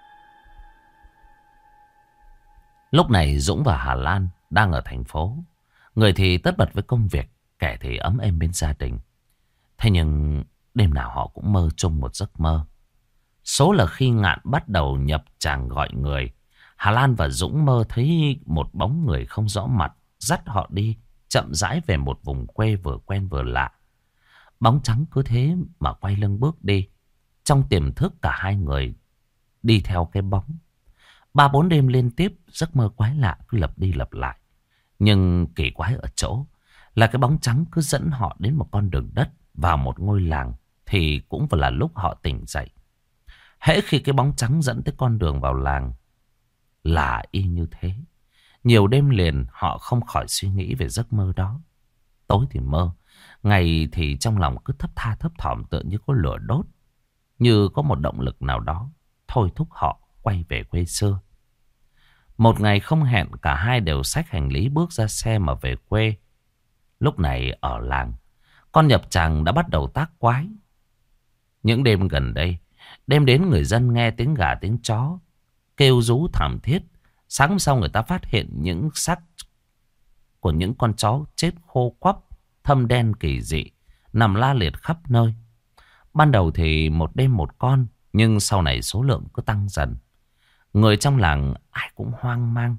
Lúc này Dũng và Hà Lan đang ở thành phố. Người thì tất bật với công việc, kẻ thì ấm êm bên gia đình. Thế nhưng đêm nào họ cũng mơ chung một giấc mơ. Số là khi Ngạn bắt đầu nhập tràng gọi người, Hà Lan và Dũng mơ thấy một bóng người không rõ mặt dắt họ đi chậm rãi về một vùng quê vừa quen vừa lạ. Bóng trắng cứ thế mà quay lưng bước đi. Trong tiềm thức cả hai người đi theo cái bóng. 3-4 đêm liên tiếp, giấc mơ quái lạ cứ lặp đi lặp lại. Nhưng kỳ quái ở chỗ là cái bóng trắng cứ dẫn họ đến một con đường đất, vào một ngôi làng, thì cũng vừa là lúc họ tỉnh dậy. Hễ khi cái bóng trắng dẫn tới con đường vào làng là y như thế. Nhiều đêm liền họ không khỏi suy nghĩ về giấc mơ đó. Tối thì mơ, ngày thì trong lòng cứ thấp tha thấp thỏm, tựa như có lửa đốt, như có một động lực nào đó thôi thúc họ quay về quê xưa. Một ngày không hẹn, cả hai đều xách hành lý bước ra xe mà về quê. Lúc này ở làng, con nhập tràng đã bắt đầu tác quái. Những đêm gần đây, đêm đến người dân nghe tiếng gà tiếng chó kêu rú thảm thiết. Sáng sau người ta phát hiện những xác của những con chó chết khô quắp, thâm đen kỳ dị, nằm la liệt khắp nơi. Ban đầu thì một đêm một con, nhưng sau này số lượng cứ tăng dần. Người trong làng ai cũng hoang mang.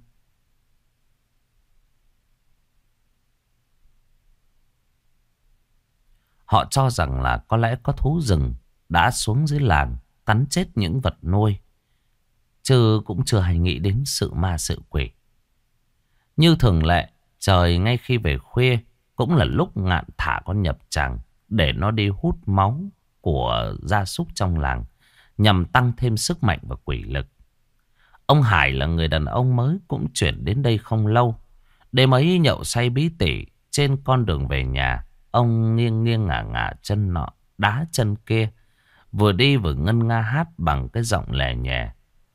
Họ cho rằng là có lẽ có thú rừng đã xuống dưới làng cắn chết những vật nuôi, chứ cũng chưa hay nghĩ đến sự ma sự quỷ. Như thường lệ, trời ngay khi về khuya cũng là lúc Ngạn thả con nhập tràng để nó đi hút máu của gia súc trong làng, nhằm tăng thêm sức mạnh và quỷ lực. Ông Hải là người đàn ông mới cũng chuyển đến đây không lâu. Đêm ấy nhậu say bí tỉ, trên con đường về nhà, ông nghiêng nghiêng ngả ngả chân nọ đá chân kia, vừa đi vừa ngân nga hát bằng cái giọng lè nhè.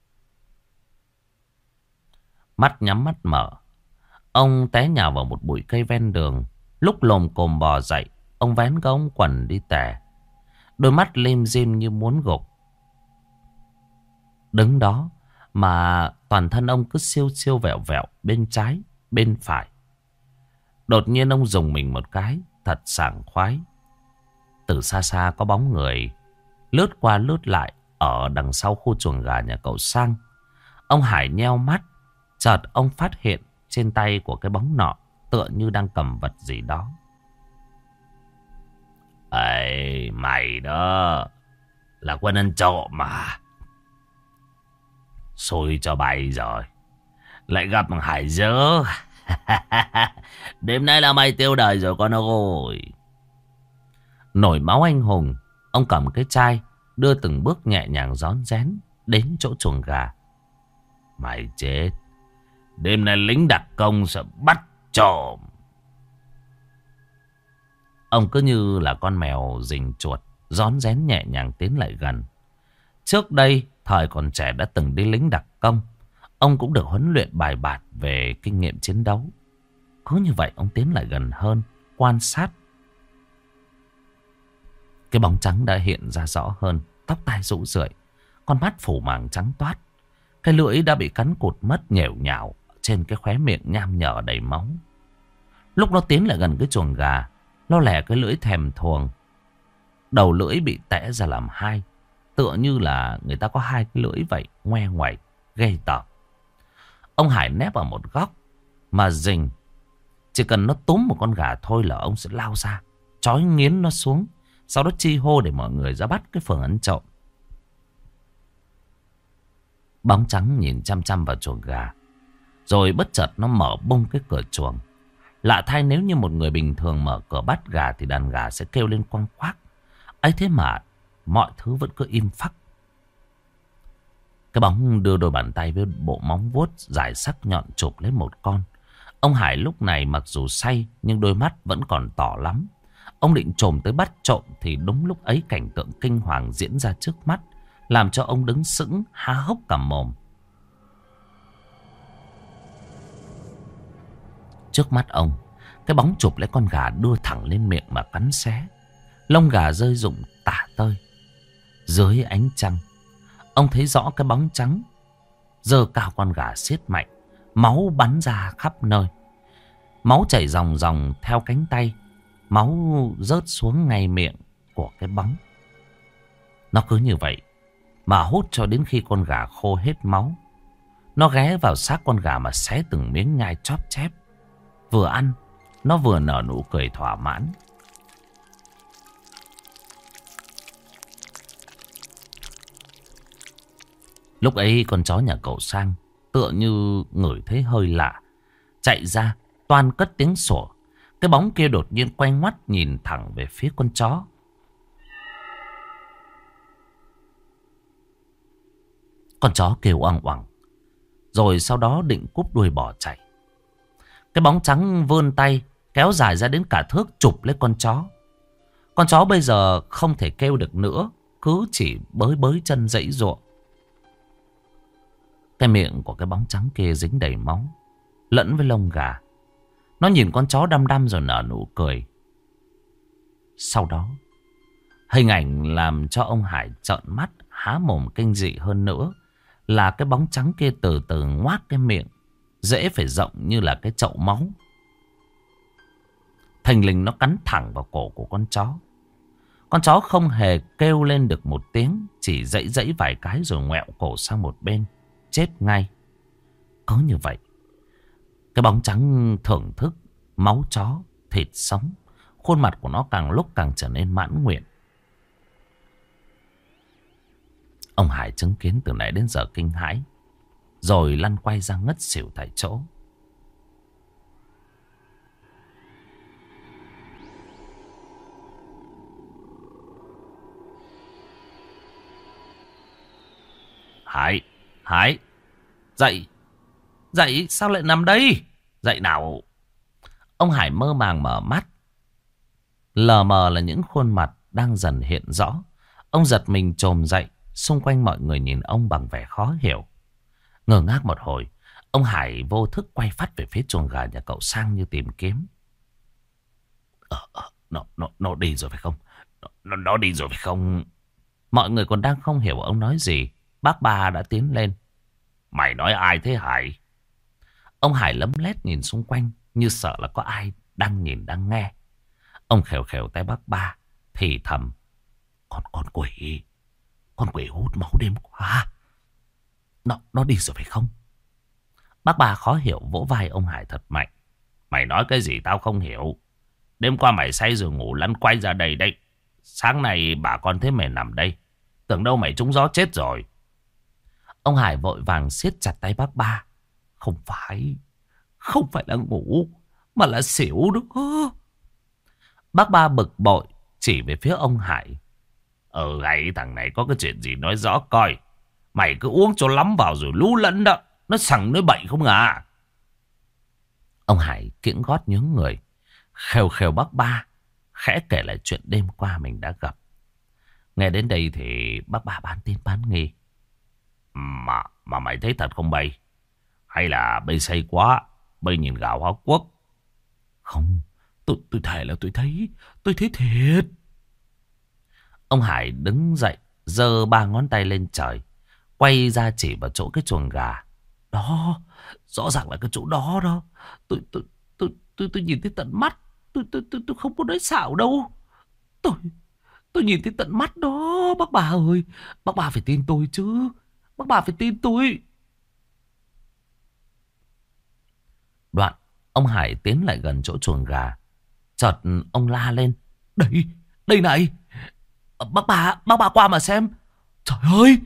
Mắt nhắm mắt mở, ông té nhào vào một bụi cây ven đường. Lúc lồm cồm bò dậy, ông vén cái ống quần đi tè, đôi mắt lim dim như muốn gục. Đứng đó mà toàn thân ông cứ siêu siêu vẹo vẹo, bên trái bên phải. Đột nhiên ông rùng mình một cái thật sảng khoái. Từ xa xa có bóng người lướt qua lướt lại ở đằng sau khu chuồng gà nhà cậu Sang. Ông Hải nheo mắt, chợt ông phát hiện trên tay của cái bóng nọ tựa như đang cầm vật gì đó. Ê, mày đó là quân ăn trộm mà. Xui cho bay rồi, lại gặp thằng Hải dớ. Đêm nay là mày tiêu đời rồi con ơi. Nổi máu anh hùng, ông cầm cái chai, đưa từng bước nhẹ nhàng rón rén đến chỗ chuồng gà. Mày chết, đêm nay lính đặc công sẽ bắt trộm. Ông cứ như là con mèo rình chuột, rón rén nhẹ nhàng tiến lại gần. Trước đây, thời còn trẻ đã từng đi lính đặc công, ông cũng được huấn luyện bài bản về kinh nghiệm chiến đấu. Cứ như vậy ông tiến lại gần hơn, quan sát. Cái bóng trắng đã hiện ra rõ hơn, tóc tai rũ rượi, con mắt phủ màng trắng toát. Cái lưỡi đã bị cắn cụt mất nhểu nhào, trên cái khóe miệng nham nhở đầy máu. Lúc nó tiến lại gần cái chuồng gà, nó lè cái lưỡi thèm thuồng. Đầu lưỡi bị tẽ ra làm hai, tựa như là người ta có hai cái lưỡi vậy, ngoe ngoẩy, ghê tởm. Ông Hải nép ở một góc mà rình. Chỉ cần nó túm một con gà thôi là ông sẽ lao ra, trói nghiến nó xuống, sau đó chi hô để mọi người ra bắt cái phường ăn trộm. Bóng trắng nhìn chăm chăm vào chuồng gà, rồi bất chợt nó mở bung cái cửa chuồng. Lạ thay, nếu như một người bình thường mở cửa bắt gà thì đàn gà sẽ kêu lên quăng quác. Ấy thế mà mọi thứ vẫn cứ im phắc. Cái bóng đưa đôi bàn tay với bộ móng vuốt dài sắc nhọn chụp lấy một con. Ông Hải lúc này mặc dù say nhưng đôi mắt vẫn còn tỏ lắm. Ông định chồm tới bắt trộm thì đúng lúc ấy cảnh tượng kinh hoàng diễn ra trước mắt, làm cho ông đứng sững há hốc cả mồm. Trước mắt ông, cái bóng chụp lấy con gà đưa thẳng lên miệng mà cắn xé. Lông gà rơi rụng tả tơi. Dưới ánh trăng, ông thấy rõ cái bóng trắng giơ cao con gà siết mạnh, máu bắn ra khắp nơi. Máu chảy ròng ròng theo cánh tay, máu rớt xuống ngay miệng của cái bóng. Nó cứ như vậy mà hút cho đến khi con gà khô hết máu. Nó ghé vào xác con gà mà xé từng miếng nhai chóp chép. Vừa ăn, nó vừa nở nụ cười thỏa mãn. Lúc ấy con chó nhà cậu Sang tựa như ngửi thấy hơi lạ, chạy ra toan cất tiếng sủa. Cái bóng kia đột nhiên quay ngoắt nhìn thẳng về phía con chó. Con chó kêu oang oang, rồi sau đó định cúp đuôi bỏ chạy. Cái bóng trắng vươn tay kéo dài ra đến cả thước chụp lấy con chó. Con chó bây giờ không thể kêu được nữa, cứ chỉ bới bới chân giãy giụa. Cái miệng của cái bóng trắng kia dính đầy máu lẫn với lông gà. Nó nhìn con chó đăm đăm rồi nở nụ cười. Sau đó, hình ảnh làm cho ông Hải trợn mắt há mồm kinh dị hơn nữa là cái bóng trắng kia từ từ ngoác cái miệng dễ phải rộng như là cái chậu máu. Thình lình nó cắn thẳng vào cổ của con chó. Con chó không hề kêu lên được một tiếng, chỉ giãy giãy vài cái rồi ngoẹo cổ sang một bên, chết ngay. Có như vậy, cái bóng trắng thưởng thức máu chó, thịt sống. Khuôn mặt của nó càng lúc càng trở nên mãn nguyện. Ông Hải chứng kiến từ nãy đến giờ kinh hãi, rồi lăn quay ra ngất xỉu tại chỗ. Hải, dậy, dậy, sao lại nằm đây? Dậy nào. Ông Hải mơ màng mở mắt. Lờ mờ là những khuôn mặt đang dần hiện rõ. Ông giật mình chồm dậy. Xung quanh mọi người nhìn ông bằng vẻ khó hiểu. Ngơ ngác một hồi, ông Hải vô thức quay phắt về phía chuồng gà nhà cậu Sang như tìm kiếm. Nó đi rồi phải không? Nó đi rồi phải không? Mọi người còn đang không hiểu ông nói gì, bác Ba đã tiến lên. Mày nói ai thế Hải? Ông Hải lấm lét nhìn xung quanh như sợ là có ai đang nhìn đang nghe. Ông khều khều tay bác Ba thì thầm. Con quỷ hút máu đêm qua. Nó đi rồi phải không? Bác Ba khó hiểu vỗ vai ông Hải thật mạnh. Mày nói cái gì tao không hiểu. Đêm qua mày say rồi ngủ lăn quay ra đây đấy. Sáng nay bà con thấy mày nằm đây, tưởng đâu mày trúng gió chết rồi. Ông Hải vội vàng siết chặt tay bác Ba. Không phải là ngủ, mà là xỉu đó. Bác Ba bực bội chỉ về phía ông Hải. Gầy thằng này có cái chuyện gì nói rõ coi. Mày cứ uống cho lắm vào rồi lú lẫn đó. Nó sằng nói bậy không à. Ông Hải kiễng gót nhướng người, khều khều bác Ba khẽ kể lại chuyện đêm qua mình đã gặp. Nghe đến đây thì bác Ba bán tin bán nghi. Mà mày thấy thật không Bay? Hay là Bay say quá, Bay nhìn gạo Hóa Quốc? Không, tôi thề là tôi thấy thiệt. Ông Hải đứng dậy, giơ 3 ngón tay lên trời, quay ra chỉ vào chỗ cái chuồng gà. Đó, rõ ràng là cái chỗ đó đó. Tôi tôi tôi nhìn thấy tận mắt. Tôi không có nói xạo đâu. Tôi tôi nhìn thấy tận mắt đó, bác bà ơi. Bác bà phải tin tôi chứ. Bác bà phải tin tôi. Đoạn, ông Hải tiến lại gần chỗ chuồng gà. Chợt ông la lên. Đây, đây này. Bác bà qua mà xem. Trời ơi.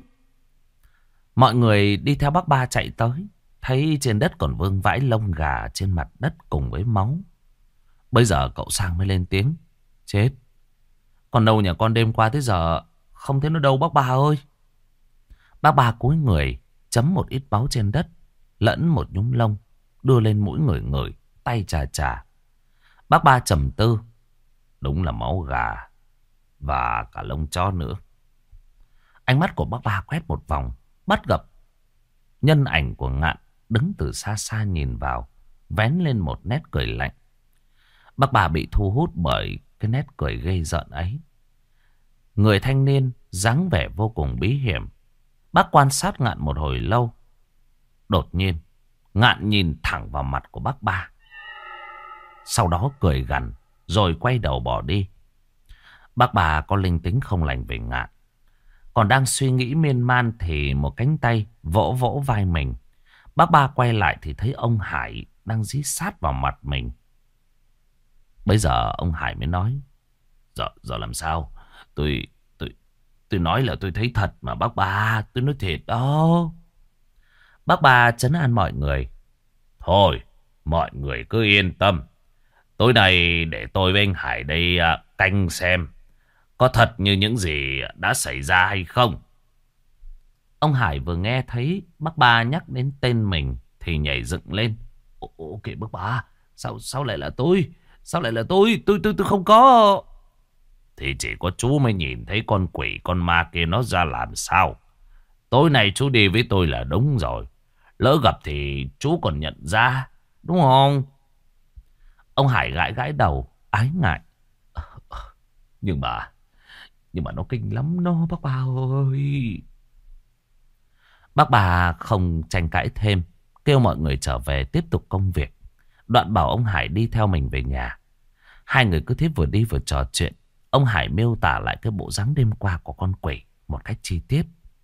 Mọi người đi theo bác ba chạy tới. Thấy trên đất còn vương vãi lông gà trên mặt đất cùng với máu. Bây giờ cậu Sang mới lên tiếng. Chết. Còn đâu nhà con đêm qua tới giờ không thấy nó đâu bác ba ơi. Bác ba cúi người chấm một ít máu trên đất, lẫn một nhúm lông, đưa lên mũi ngửi ngửi, tay chà chà. Bác ba trầm tư. Đúng là máu gà và cả lông chó nữa. Ánh mắt của bác ba quét một vòng, bắt gặp nhân ảnh của Ngạn đứng từ xa xa nhìn vào, vén lên một nét cười lạnh. Bác bà bị thu hút bởi cái nét cười gây rợn ấy. Người thanh niên dáng vẻ vô cùng bí hiểm. Bác quan sát Ngạn một hồi lâu. Đột nhiên Ngạn nhìn thẳng vào mặt của bác ba, sau đó cười gằn rồi quay đầu bỏ đi. Bác bà có linh tính không lành về Ngạn. Còn đang suy nghĩ miên man thì một cánh tay vỗ vỗ vai mình. Bác ba quay lại thì thấy ông Hải đang dí sát vào mặt mình. Bây giờ ông Hải mới nói. Giờ làm sao? Tôi nói là tôi thấy thật mà bác ba. Tôi nói thiệt đó. Bác ba trấn an mọi người. Thôi, mọi người cứ yên tâm. Tối nay để tôi với anh Hải đây canh xem có thật như những gì đã xảy ra hay không. Ông Hải vừa nghe thấy bác ba nhắc đến tên mình thì nhảy dựng lên. Ok bác ba, sao lại là tôi? Sao lại là tôi? Tôi không có. Thì chỉ có chú mới nhìn thấy con quỷ con ma kia nó ra làm sao. Tối nay chú đi với tôi là đúng rồi. Lỡ gặp thì chú còn nhận ra, đúng không? Ông Hải gãi gãi đầu, ái ngại. Nhưng mà nó kinh lắm đó bác ba ơi. Bác bà không tranh cãi thêm, kêu mọi người trở về tiếp tục công việc. Đoạn bảo ông Hải đi theo mình về nhà. Hai người cứ thế vừa đi vừa trò chuyện. Ông Hải miêu tả lại cái bộ dáng đêm qua của con quỷ một cách chi tiết.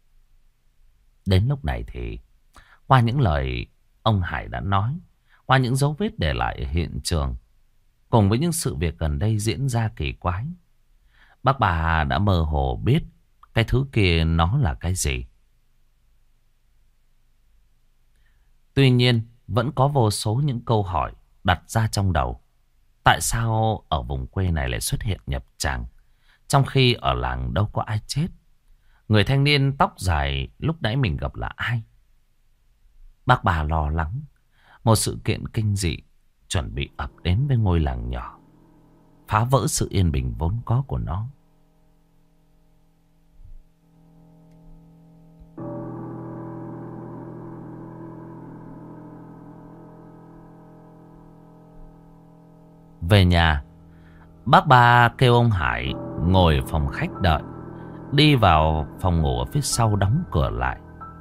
Đến lúc này thì qua những lời ông Hải đã nói, qua những dấu vết để lại ở hiện trường, cùng với những sự việc gần đây diễn ra kỳ quái, bác bà đã mơ hồ biết cái thứ kia nó là cái gì. Tuy nhiên vẫn có vô số những câu hỏi đặt ra trong đầu. Tại sao ở vùng quê này lại xuất hiện nhập tràng, trong khi ở làng đâu có ai chết? Người thanh niên tóc dài lúc nãy mình gặp là ai? Bác bà lo lắng một sự kiện kinh dị chuẩn bị ập đến với ngôi làng nhỏ, phá vỡ sự yên bình vốn có của nó. Về nhà, bác ba kêu ông Hải ngồi phòng khách đợi. Đi vào phòng ngủ ở phía sau đóng cửa lại.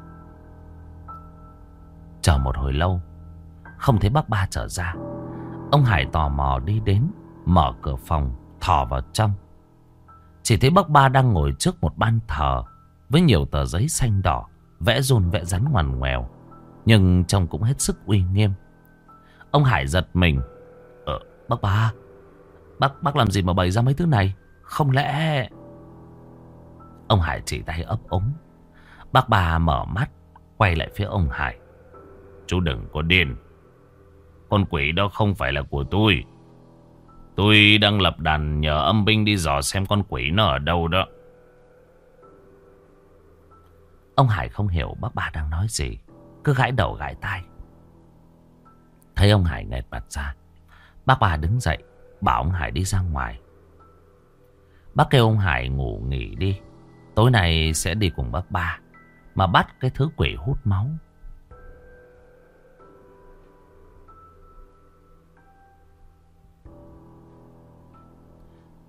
Chờ một hồi lâu không thấy bác ba trở ra. Ông Hải tò mò đi đến, mở cửa phòng, thò vào trong. Chỉ thấy bác ba đang ngồi trước một ban thờ với nhiều tờ giấy xanh đỏ, vẽ run vẽ rắn ngoằn ngoèo, nhưng trông cũng hết sức uy nghiêm. Ông Hải giật mình. Bác ba, bác làm gì mà bày ra mấy thứ này? Không lẽ... Ông Hải chỉ tay ấp úng. Bác ba mở mắt, quay lại phía ông Hải. Chú đừng có điên. Con quỷ đó không phải là của tôi. Tôi đang lập đàn nhờ âm binh đi dò xem con quỷ nó ở đâu đó. Ông Hải không hiểu bác ba đang nói gì, cứ gãi đầu gãi tai. Thấy ông Hải nghẹt mặt ra, bác ba đứng dậy bảo ông Hải đi ra ngoài. Bác kêu ông Hải ngủ nghỉ đi, tối nay sẽ đi cùng bác ba mà bắt cái thứ quỷ hút máu.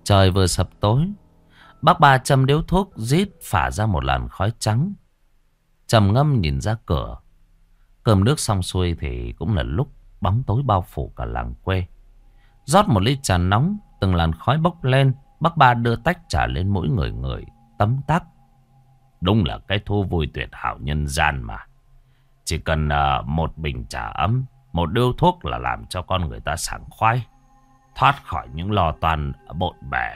Trời vừa sập tối. Bác Ba châm điếu thuốc rít phả ra một làn khói trắng. Trầm ngâm nhìn ra cửa. Cơm nước xong xuôi thì cũng là lúc bóng tối bao phủ cả làng quê. Rót một ly trà nóng, từng làn khói bốc lên. Bác Ba đưa tách trà lên mỗi người tấm tắc. Đúng là cái thú vui tuyệt hảo nhân gian mà. Chỉ cần một bình trà ấm, một điếu thuốc là làm cho con người ta sảng khoái, thoát khỏi những lo toan bộn bề.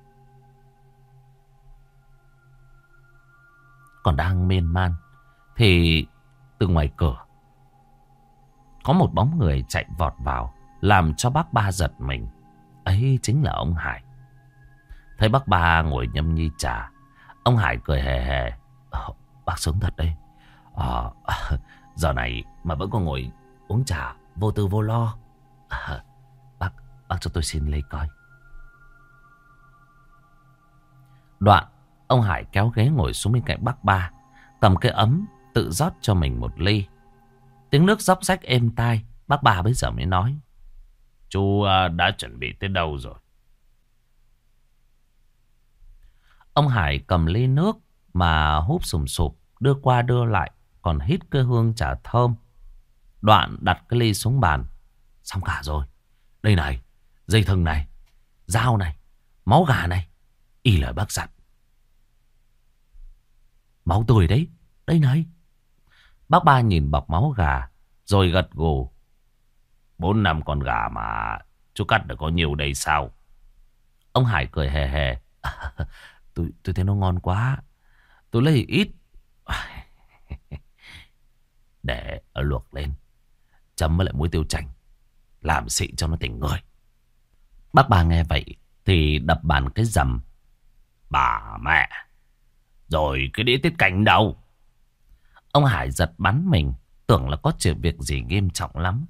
Còn đang miên man thì từ ngoài cửa có một bóng người chạy vọt vào, làm cho bác Ba giật mình. Ấy chính là ông Hải. Thấy bác Ba ngồi nhâm nhi trà, ông Hải cười hề hề. Bác sướng thật đấy. Giờ này mà vẫn còn ngồi uống trà vô tư vô lo. Bác cho tôi xin lấy coi. Đoạn ông Hải kéo ghế ngồi xuống bên cạnh bác Ba, cầm cái ấm tự rót cho mình một ly. Tiếng nước róc rách êm tai. Bác Ba bây giờ mới nói: chú đã chuẩn bị tới đâu rồi? Ông Hải cầm ly nước mà húp sùm sụp, đưa qua đưa lại, còn hít cái hương trà thơm. Đoạn đặt cái ly xuống bàn. Xong cả rồi. Đây này, dây thừng này, dao này, máu gà này, y lời bác dặn. Máu tươi đấy, đây này. Bác Ba nhìn bọc máu gà rồi gật gù. 4-5 con gà mà chú cắt được có nhiều đây sao? Ông Hải cười hề hề. Tôi thấy nó ngon quá, tôi lấy ít. Để luộc lên, chấm với lại muối tiêu chanh, làm xị cho nó tỉnh người. Bác Ba nghe vậy thì đập bàn cái rầm. Bà mẹ, rồi cái đĩa tiết canh đâu? Ông Hải giật bắn mình, tưởng là có chuyện việc gì nghiêm trọng lắm.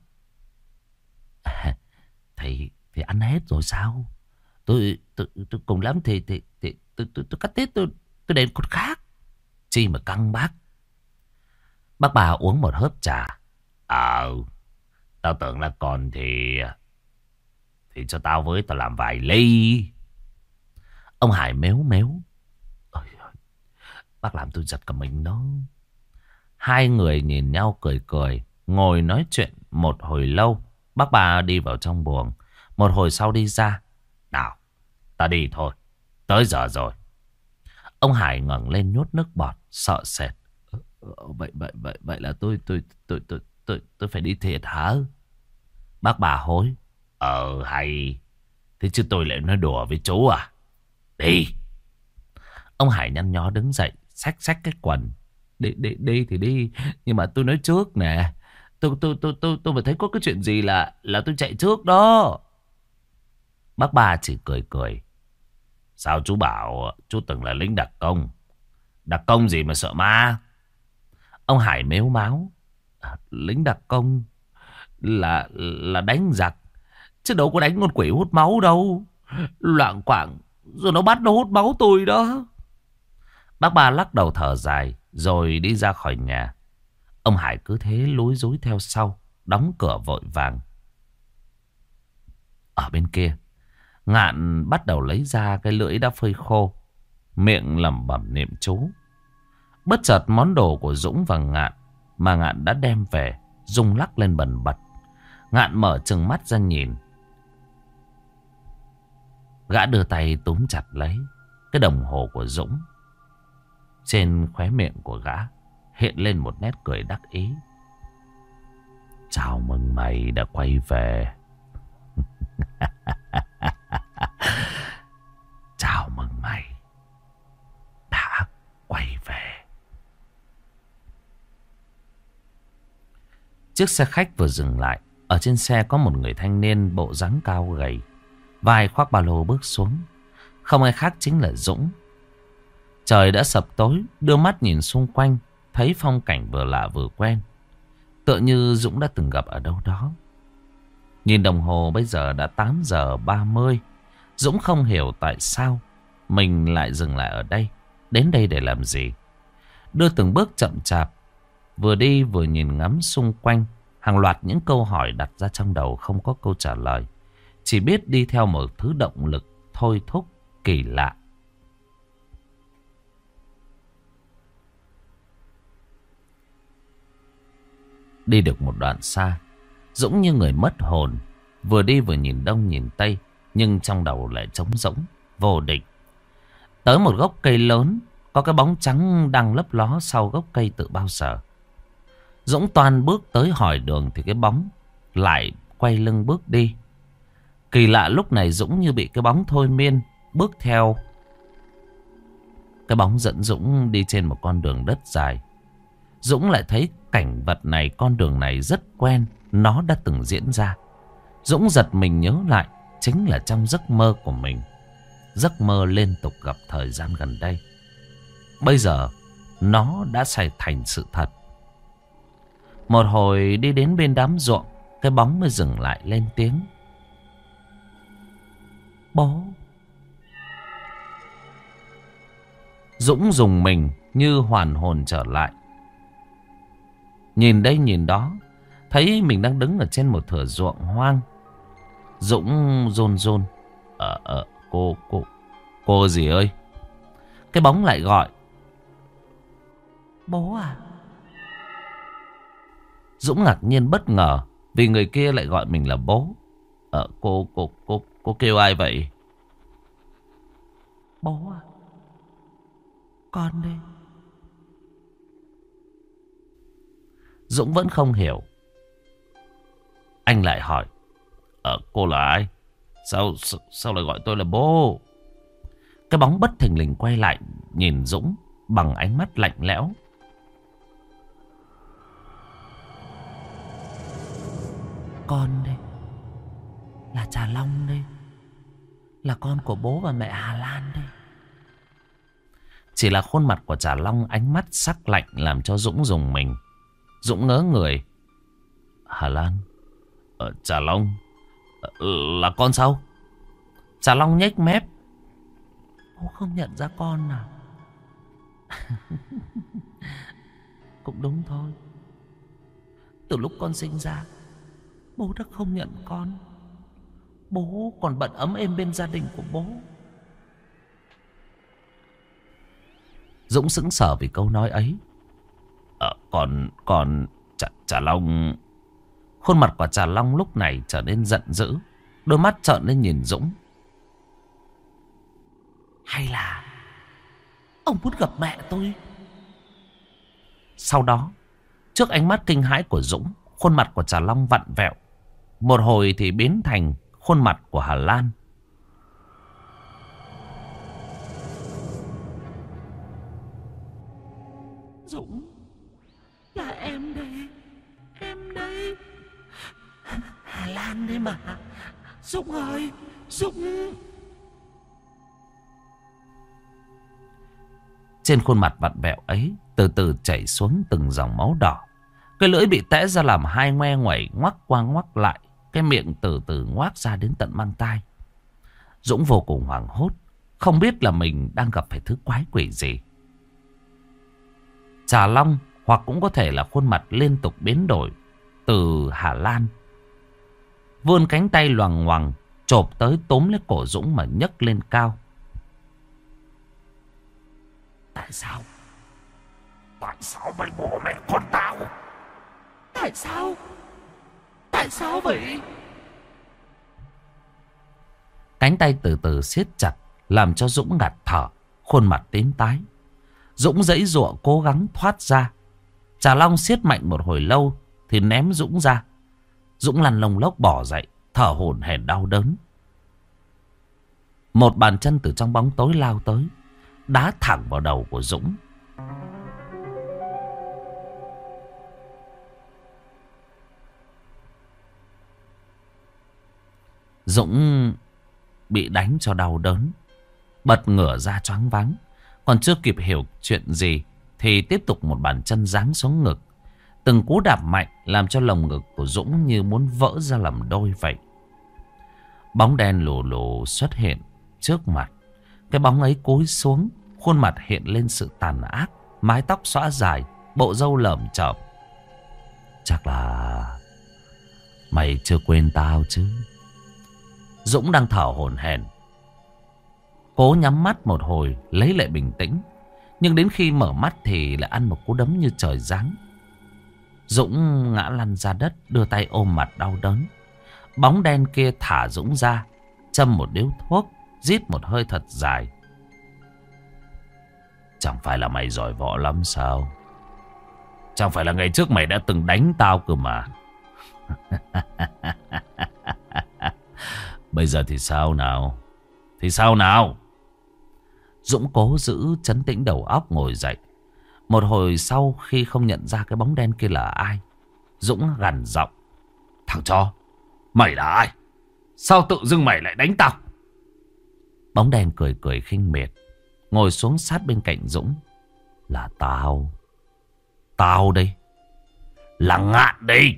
Thì ăn hết rồi sao? Tôi cùng lắm thì tôi cắt tiết, tôi đến con khác. Chi mà căng bác. Bác Ba uống một hớp trà. Tao tưởng là còn thì cho tao với, tao làm vài ly. Ông Hải mếu mếu. Ôi, bác làm tôi giật cả mình đó. Hai người nhìn nhau cười cười, ngồi nói chuyện một hồi lâu. Bác Ba đi vào trong buồng. Một hồi sau đi ra. Nào, ta đi thôi, tới giờ rồi. Ông Hải ngẩng lên nhốt nước bọt, sợ sệt. Vậy là tôi phải đi thiệt hả? Bác Ba hối. Hay. Thế chứ tôi lại nói đùa với chú à? Đi. Ông Hải nhăn nhó đứng dậy, xách cái quần. Đi thì đi, nhưng mà tôi nói trước nè. Tôi mà thấy có cái chuyện gì là tôi chạy trước đó. Bác Ba chỉ cười cười. Sao chú bảo chú từng là lính đặc công? Đặc công gì mà sợ ma? Ông Hải mếu máo. Lính đặc công là đánh giặc, chứ đâu có đánh con quỷ hút máu đâu. Loạng quạng rồi nó bắt nó hút máu tôi đó. Bác Ba lắc đầu thở dài rồi đi ra khỏi nhà. Ông Hải cứ thế lúi rúi theo sau, đóng cửa vội vàng. Ở bên kia, Ngạn bắt đầu lấy ra cái lưỡi đã phơi khô, miệng lẩm bẩm niệm chú. Bất chợt món đồ của Dũng và Ngạn mà Ngạn đã đem về rung lắc lên bần bật. Ngạn mở trừng mắt ra nhìn. Gã đưa tay túm chặt lấy cái đồng hồ của Dũng. Trên khóe miệng của gã hiện lên một nét cười đắc ý. Chào mừng mày đã quay về. Chào mừng mày đã quay về. Chiếc xe khách vừa dừng lại. Ở trên xe có một người thanh niên bộ dáng cao gầy, vai khoác ba lô bước xuống. Không ai khác chính là Dũng. Trời đã sập tối, đưa mắt nhìn xung quanh, thấy phong cảnh vừa lạ vừa quen, tựa như Dũng đã từng gặp ở đâu đó. Nhìn đồng hồ bây giờ đã 8 giờ 30. Dũng không hiểu tại sao mình lại dừng lại ở đây. Đến đây để làm gì? Đưa từng bước chậm chạp, vừa đi vừa nhìn ngắm xung quanh. Hàng loạt những câu hỏi đặt ra trong đầu không có câu trả lời. Chỉ biết đi theo một thứ động lực thôi thúc kỳ lạ. Đi được một đoạn xa, Dũng như người mất hồn, vừa đi vừa nhìn đông nhìn tây, nhưng trong đầu lại trống rỗng, vô định. Tới một gốc cây lớn, có cái bóng trắng đang lấp ló sau gốc cây từ bao giờ. Dũng toan bước tới hỏi đường thì cái bóng lại quay lưng bước đi. Kỳ lạ lúc này Dũng như bị cái bóng thôi miên, bước theo. Cái bóng dẫn Dũng đi trên một con đường đất dài. Dũng lại thấy cảnh vật này, con đường này rất quen, nó đã từng diễn ra. Dũng giật mình nhớ lại, chính là trong giấc mơ của mình. Giấc mơ liên tục gặp thời gian gần đây. Bây giờ nó đã xảy thành sự thật. Một hồi đi đến bên đám ruộng, cái bóng mới dừng lại lên tiếng. Bố. Dũng rùng mình như hoàn hồn trở lại. Nhìn đây nhìn đó, thấy mình đang đứng ở trên một thửa ruộng hoang. Dũng run run. Cô gì ơi? Cái bóng lại gọi. Bố à? Dũng ngạc nhiên bất ngờ vì người kia lại gọi mình là bố. Cô kêu ai vậy? Bố à? Con đây. Dũng vẫn không hiểu. Anh lại hỏi. Cô là ai? Sao lại gọi tôi là bố? Cái bóng bất thình lình quay lại nhìn Dũng bằng ánh mắt lạnh lẽo. Con đây. Là Trà Long đây. Là con của bố và mẹ Hà Lan đây. Chỉ là khuôn mặt của Trà Long, ánh mắt sắc lạnh làm cho Dũng rùng mình. Dũng ngớ người. Hà Lan? Trà Long? Là con sao? Trà Long nhếch mép. Bố không nhận ra con nào. Cũng đúng thôi. Từ lúc con sinh ra, bố đã không nhận con. Bố còn bận ấm êm bên gia đình của bố. Dũng sững sờ vì câu nói ấy. Còn Trà Long. Khuôn mặt của Trà Long lúc này trở nên giận dữ, đôi mắt trợn lên nhìn Dũng. Hay là ông muốn gặp mẹ tôi? Sau đó, trước ánh mắt kinh hãi của Dũng, khuôn mặt của Trà Long vặn vẹo. Một hồi thì biến thành khuôn mặt của Hà Lan. Dũng, là em đây. Em đây. Hà Lan đấy mà. Dũng ơi, Dũng. Trên khuôn mặt vặn vẹo ấy từ từ chảy xuống từng dòng máu đỏ. Cái lưỡi bị tẽ ra làm hai ngoe ngoẩy, ngoắc qua ngoắc lại. Cái miệng từ từ ngoác ra đến tận mang tai. Dũng vô cùng hoảng hốt, không biết là mình đang gặp phải thứ quái quỷ gì. Trà Long, hoặc cũng có thể là khuôn mặt liên tục biến đổi, từ Hà Lan, vươn cánh tay loằng ngoằng chộp tới túm lấy cổ Dũng mà nhấc lên cao. Tại sao? Tại sao mày bỏ mẹ con tao? Tại sao? Tại sao vậy? Cánh tay từ từ siết chặt làm cho Dũng ngạt thở, khuôn mặt tím tái. Dũng giãy giụa cố gắng thoát ra. Trà Long siết mạnh một hồi lâu thì ném Dũng ra. Dũng lăn lông lốc bỏ dậy, thở hổn hển đau đớn. Một bàn chân từ trong bóng tối lao tới, đá thẳng vào đầu của Dũng. Dũng bị đánh cho đau đớn, bật ngửa ra choáng váng. Còn chưa kịp hiểu chuyện gì thì tiếp tục một bàn chân giáng xuống ngực. Từng cú đạp mạnh làm cho lồng ngực của Dũng như muốn vỡ ra làm đôi vậy. Bóng đen lù lù xuất hiện trước mặt. Cái bóng ấy cúi xuống, khuôn mặt hiện lên sự tàn ác, mái tóc xõa dài, bộ râu lởm chởm. Chắc là mày chưa quên tao chứ? Dũng đang thở hổn hển. Cố nhắm mắt một hồi lấy lại bình tĩnh. Nhưng đến khi mở mắt thì lại ăn một cú đấm như trời giáng. Dũng ngã lăn ra đất, đưa tay ôm mặt đau đớn. Bóng đen kia thả Dũng ra, châm một điếu thuốc, rít một hơi thật dài. Chẳng phải là mày giỏi võ lắm sao? Chẳng phải là ngày trước mày đã từng đánh tao cơ mà. Bây giờ thì sao nào? Thì sao nào? Dũng cố giữ trấn tĩnh đầu óc ngồi dậy. Một hồi sau khi không nhận ra cái bóng đen kia là ai, Dũng gằn giọng: Thằng chó, mày là ai? Sao tự dưng mày lại đánh tao? Bóng đen cười cười khinh miệt, ngồi xuống sát bên cạnh Dũng. Là tao. Tao đây. Là Ngạn đây.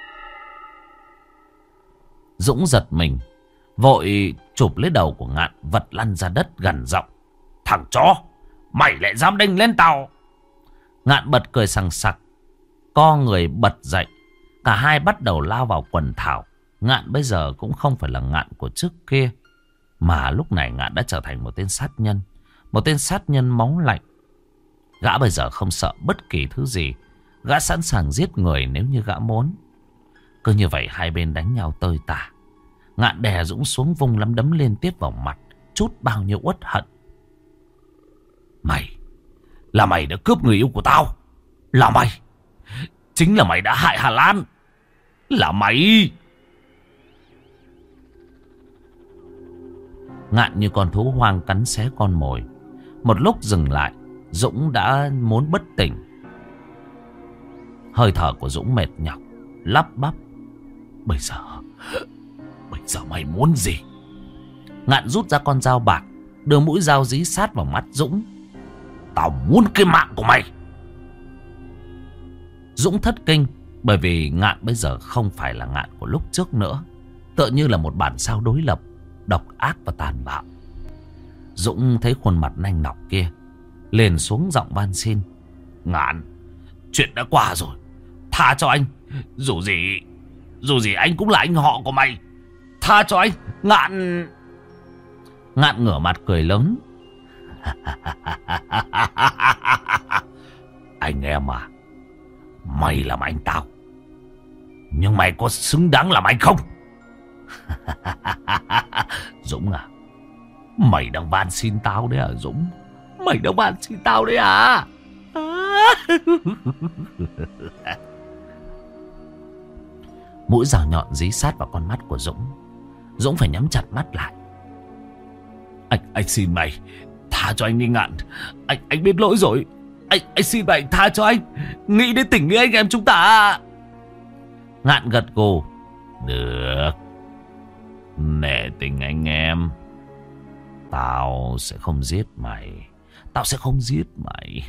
Dũng giật mình, vội chụp lấy đầu của Ngạn, vật lăn ra đất, gằn giọng: Thằng chó, mày lại dám đinh lên tao? Ngạn bật cười sằng sặc, co người bật dậy. Cả hai bắt đầu lao vào quần thảo. Ngạn bây giờ cũng không phải là Ngạn của trước kia, mà lúc này Ngạn đã trở thành một tên sát nhân. Một tên sát nhân máu lạnh. Gã bây giờ không sợ bất kỳ thứ gì. Gã sẵn sàng giết người nếu như gã muốn. Cứ như vậy hai bên đánh nhau tơi tả. Ngạn đè Dũng xuống, vung lắm đấm liên tiếp vào mặt, trút bao nhiêu uất hận. Mày đã cướp người yêu của tao. Là mày. Chính là mày đã hại Hà Lan. Là mày. Ngạn như con thú hoang cắn xé con mồi. Một lúc dừng lại, Dũng đã muốn bất tỉnh. Hơi thở của Dũng mệt nhọc, lắp bắp: Bây giờ mày muốn gì? Ngạn rút ra con dao bạc, đưa mũi dao dí sát vào mắt Dũng. Tao muốn cái mạng của mày. Dũng thất kinh, bởi vì Ngạn bây giờ không phải là Ngạn của lúc trước nữa. Tựa như là một bản sao đối lập, độc ác và tàn bạo. Dũng thấy khuôn mặt nanh nọc kia, liền xuống giọng van xin: Ngạn, chuyện đã qua rồi, tha cho anh. Dù gì anh cũng là anh họ của mày. Tha cho anh, Ngạn. Ngạn ngửa mặt cười lớn: Anh em à, mày làm anh tao, nhưng mày có xứng đáng làm anh không? Dũng à, mày đang van xin tao đấy à Dũng? Mày đang van xin tao đấy à? Mũi dao nhọn dí sát vào con mắt của Dũng. Dũng phải nhắm chặt mắt lại. Anh xin mày, tha cho anh đi Ngạn. Anh biết lỗi rồi. Anh xin mày tha cho anh. Nghĩ đến tình nghĩa anh em chúng ta. Ngạn gật gù: Được, nể tình anh em, tao sẽ không giết mày. Tao sẽ không giết mày.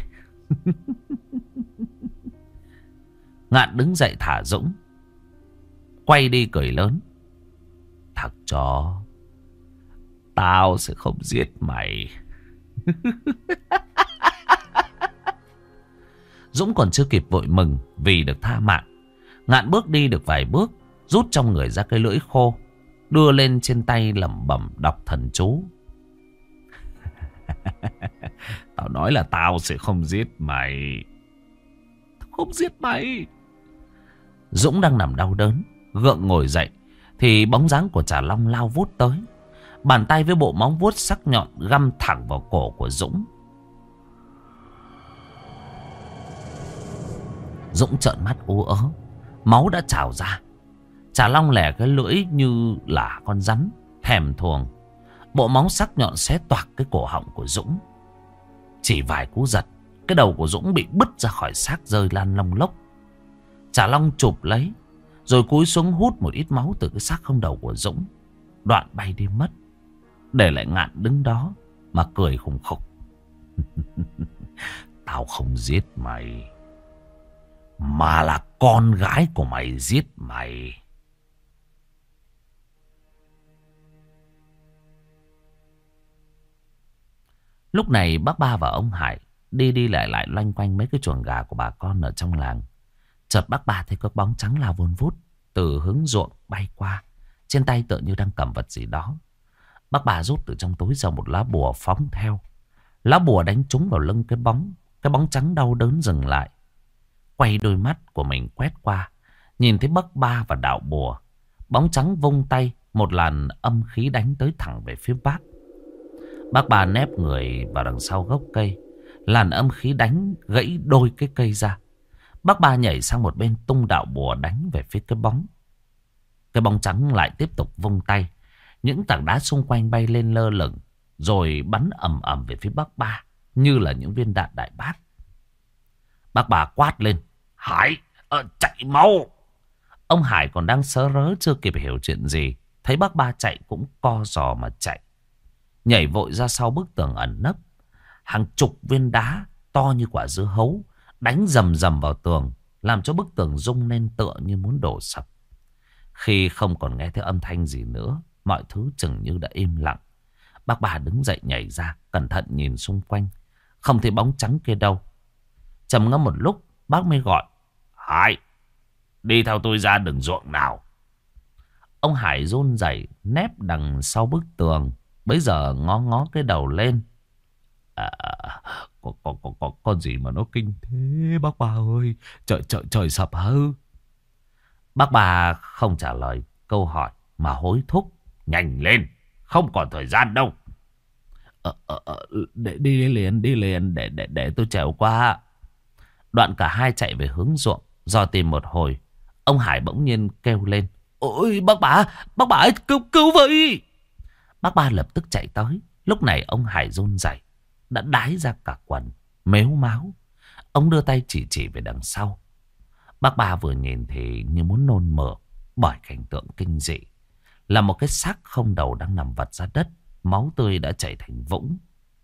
Ngạn đứng dậy thả Dũng, quay đi cười lớn: Thằng chó, tao sẽ không giết mày. Dũng còn chưa kịp vội mừng vì được tha mạng. Ngạn bước đi được vài bước, rút trong người ra cái lưỡi khô, đưa lên trên tay lẩm bẩm đọc thần chú. Tao nói là tao sẽ không giết mày. Không giết mày. Dũng đang nằm đau đớn, gượng ngồi dậy thì bóng dáng của Trà Long lao vút tới. Bàn tay với bộ móng vuốt sắc nhọn găm thẳng vào cổ của Dũng. Dũng trợn mắt ú ớ, máu đã trào ra. Trà Long lẻ cái lưỡi như là con rắn, thèm thuồng. Bộ móng sắc nhọn xé toạc cái cổ họng của Dũng. Chỉ vài cú giật, cái đầu của Dũng bị bứt ra khỏi xác, rơi lan lông lốc. Trà Long chụp lấy, rồi cúi xuống hút một ít máu từ cái xác không đầu của Dũng. Đoạn bay đi mất, để lại Ngạn đứng đó mà cười khùng khục. Tao không giết mày, mà là con gái của mày giết mày. Lúc này bác Ba và ông Hải đi lại loanh quanh mấy cái chuồng gà của bà con ở trong làng. Chợt bác Ba thấy có bóng trắng lao vun vút từ hướng ruộng bay qua, trên tay tựa như đang cầm vật gì đó. Bác bà rút từ trong túi ra một lá bùa phóng theo. Lá bùa đánh trúng vào lưng cái bóng. Cái bóng trắng đau đớn dừng lại. Quay đôi mắt của mình quét qua. Nhìn thấy bác ba và đạo bùa. Bóng trắng vung tay. Một làn âm khí đánh tới thẳng về phía bác. Bác ba nép người vào đằng sau gốc cây. Làn âm khí đánh gãy đôi cái cây ra. Bác ba nhảy sang một bên tung đạo bùa đánh về phía cái bóng. Cái bóng trắng lại tiếp tục vung tay. Những tảng đá xung quanh bay lên lơ lửng. Rồi bắn ầm ầm về phía bác ba. Như là những viên đạn đại bác. Bác ba quát lên. Hải, chạy mau. Ông Hải còn đang sớ rớ chưa kịp hiểu chuyện gì. Thấy bác ba chạy cũng co giò mà chạy. Nhảy vội ra sau bức tường ẩn nấp. Hàng chục viên đá to như quả dưa hấu đánh rầm rầm vào tường, làm cho bức tường rung lên tựa như muốn đổ sập. Khi không còn nghe thấy âm thanh gì nữa, mọi thứ chừng như đã im lặng. Bác ba đứng dậy nhảy ra, cẩn thận nhìn xung quanh. Không thấy bóng trắng kia đâu. Trầm ngâm một lúc, bác mới gọi. Hải, đi theo tôi ra đường ruộng nào. Ông Hải run rẩy nép đằng sau bức tường. Bấy giờ ngó ngó cái đầu lên. Có con gì mà nó kinh thế bác ba ơi. Trời sập hư. Bác ba không trả lời câu hỏi mà hối thúc. Nhanh lên, không còn thời gian đâu. Đi liền để tôi trèo qua. Đoạn cả hai chạy về hướng ruộng. Do tìm một hồi, ông Hải bỗng nhiên kêu lên. Ôi bác ba ơi, cứu với. Bác ba lập tức chạy tới. Lúc này ông Hải run rẩy, đã đái ra cả quần, mếu máo. Ông đưa tay chỉ về đằng sau. Bác ba vừa nhìn thì như muốn nôn mửa bởi cảnh tượng kinh dị. Là một cái xác không đầu đang nằm vật ra đất. Máu tươi đã chảy thành vũng.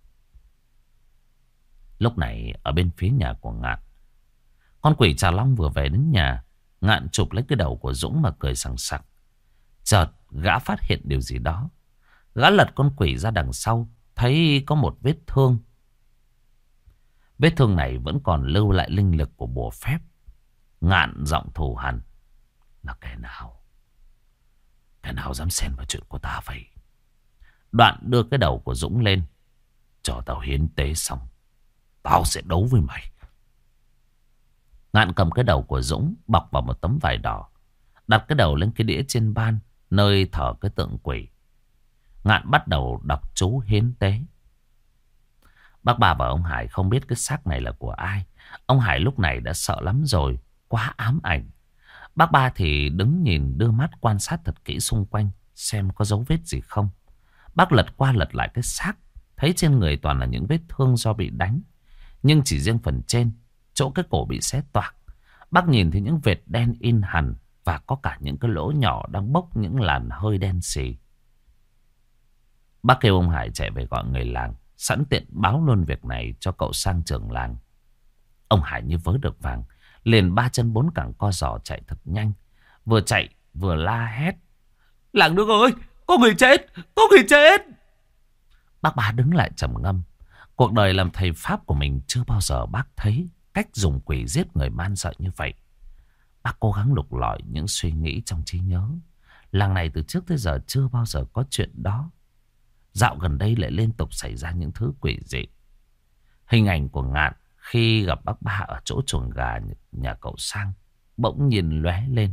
Lúc này ở bên phía nhà của Ngạn, con quỷ Trà Long vừa về đến nhà. Ngạn chụp lấy cái đầu của Dũng mà cười sằng sặc. Chợt gã phát hiện điều gì đó. Gã lật con quỷ ra đằng sau, thấy có một vết thương. Vết thương này vẫn còn lưu lại linh lực của bùa phép. Ngạn giọng thù hằn. Là kẻ nào? Kẻ nào dám xen vào chuyện của ta vậy? Đoạn đưa cái đầu của Dũng lên. Cho tao hiến tế xong, tao sẽ đấu với mày. Ngạn cầm cái đầu của Dũng bọc vào một tấm vải đỏ, đặt cái đầu lên cái đĩa trên ban nơi thờ cái tượng quỷ. Ngạn bắt đầu đọc chú hiến tế. Bác ba và ông Hải không biết cái xác này là của ai. Ông Hải lúc này đã sợ lắm rồi, quá ám ảnh. Bác ba thì đứng nhìn đưa mắt quan sát thật kỹ xung quanh, xem có dấu vết gì không. Bác lật qua lật lại cái xác, thấy trên người toàn là những vết thương do bị đánh. Nhưng chỉ riêng phần trên, chỗ cái cổ bị xé toạc, bác nhìn thấy những vệt đen in hằn. Và có cả những cái lỗ nhỏ đang bốc những làn hơi đen xì. Bác kêu ông Hải chạy về gọi người làng, sẵn tiện báo luôn việc này cho cậu sang trưởng làng. Ông Hải như vớ được vàng, liền ba chân bốn cẳng co giò chạy thật nhanh. Vừa chạy vừa la hét. Làng nước ơi, có người chết, có người chết. Bác ba đứng lại trầm ngâm. Cuộc đời làm thầy Pháp của mình chưa bao giờ bác thấy cách dùng quỷ giết người man sợ như vậy. Bác cố gắng lục lọi những suy nghĩ trong trí nhớ. Làng này từ trước tới giờ chưa bao giờ có chuyện đó. Dạo gần đây lại liên tục xảy ra những thứ quỷ dị. Hình ảnh của Ngạn khi gặp bác ba ở chỗ chuồng gà nhà cậu Sang bỗng nhiên lóe lên.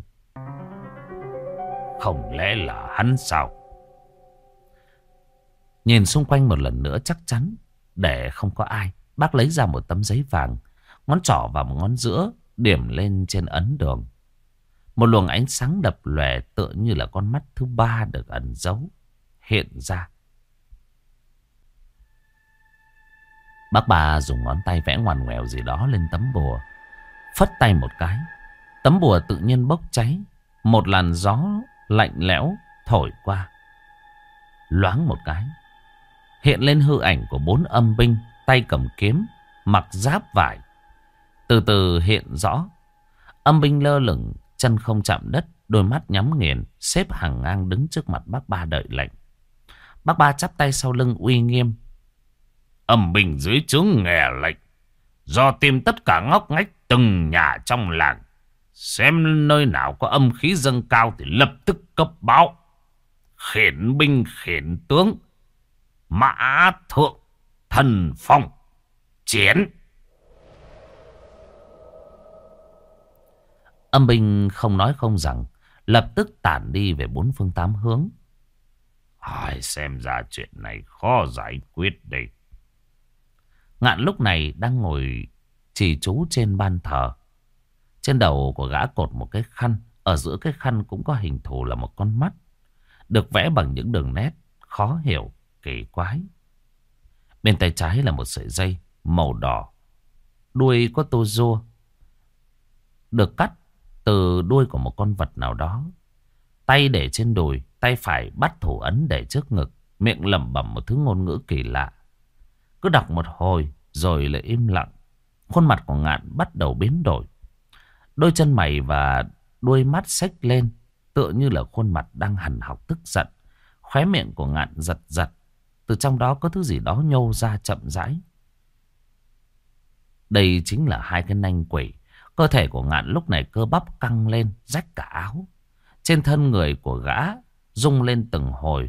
Không lẽ là hắn sao? Nhìn xung quanh một lần nữa chắc chắn để không có ai, bác lấy ra một tấm giấy vàng, ngón trỏ và một ngón giữa điểm lên trên ấn đường. Một luồng ánh sáng đập lòe tựa như là con mắt thứ ba được ẩn giấu hiện ra. Bác ba dùng ngón tay vẽ ngoằn ngoèo gì đó lên tấm bùa, phất tay một cái, tấm bùa tự nhiên bốc cháy. Một làn gió lạnh lẽo thổi qua, loáng một cái hiện lên hư ảnh của 4 âm binh, tay cầm kiếm, mặc giáp vải. Từ từ hiện rõ. Âm binh lơ lửng, chân không chạm đất, đôi mắt nhắm nghiền, xếp hàng ngang đứng trước mặt bác ba đợi lệnh. Bác ba chắp tay sau lưng uy nghiêm. Âm binh dưới trướng nghe lệnh, do tìm tất cả ngóc ngách từng nhà trong làng, xem nơi nào có âm khí dâng cao thì lập tức cấp báo. khiển binh khiển tướng, mã thượng thần phong, chiến. Âm binh không nói không rằng, lập tức tản đi về bốn phương tám hướng. Xem ra chuyện này khó giải quyết đây. Ngạn lúc này đang ngồi trì chú trên ban thờ. Trên đầu của gã cột một cái khăn. Ở giữa cái khăn cũng có hình thù là một con mắt, được vẽ bằng những đường nét khó hiểu, kỳ quái. Bên tay trái là một sợi dây màu đỏ, đuôi có tô rua, được cắt từ đuôi của một con vật nào đó. Tay để trên đùi, tay phải bắt thủ ấn để trước ngực, miệng lẩm bẩm một thứ ngôn ngữ kỳ lạ. Cứ đọc một hồi rồi lại im lặng. Khuôn mặt của Ngạn bắt đầu biến đổi. Đôi chân mày và đuôi mắt xếch lên, tựa như là khuôn mặt đang hằn học tức giận. Khóe miệng của Ngạn giật giật, từ trong đó có thứ gì đó nhô ra chậm rãi. Đây chính là hai cái nanh quỷ. Cơ thể của Ngạn lúc này cơ bắp căng lên, rách cả áo. Trên thân người của gã rung lên từng hồi.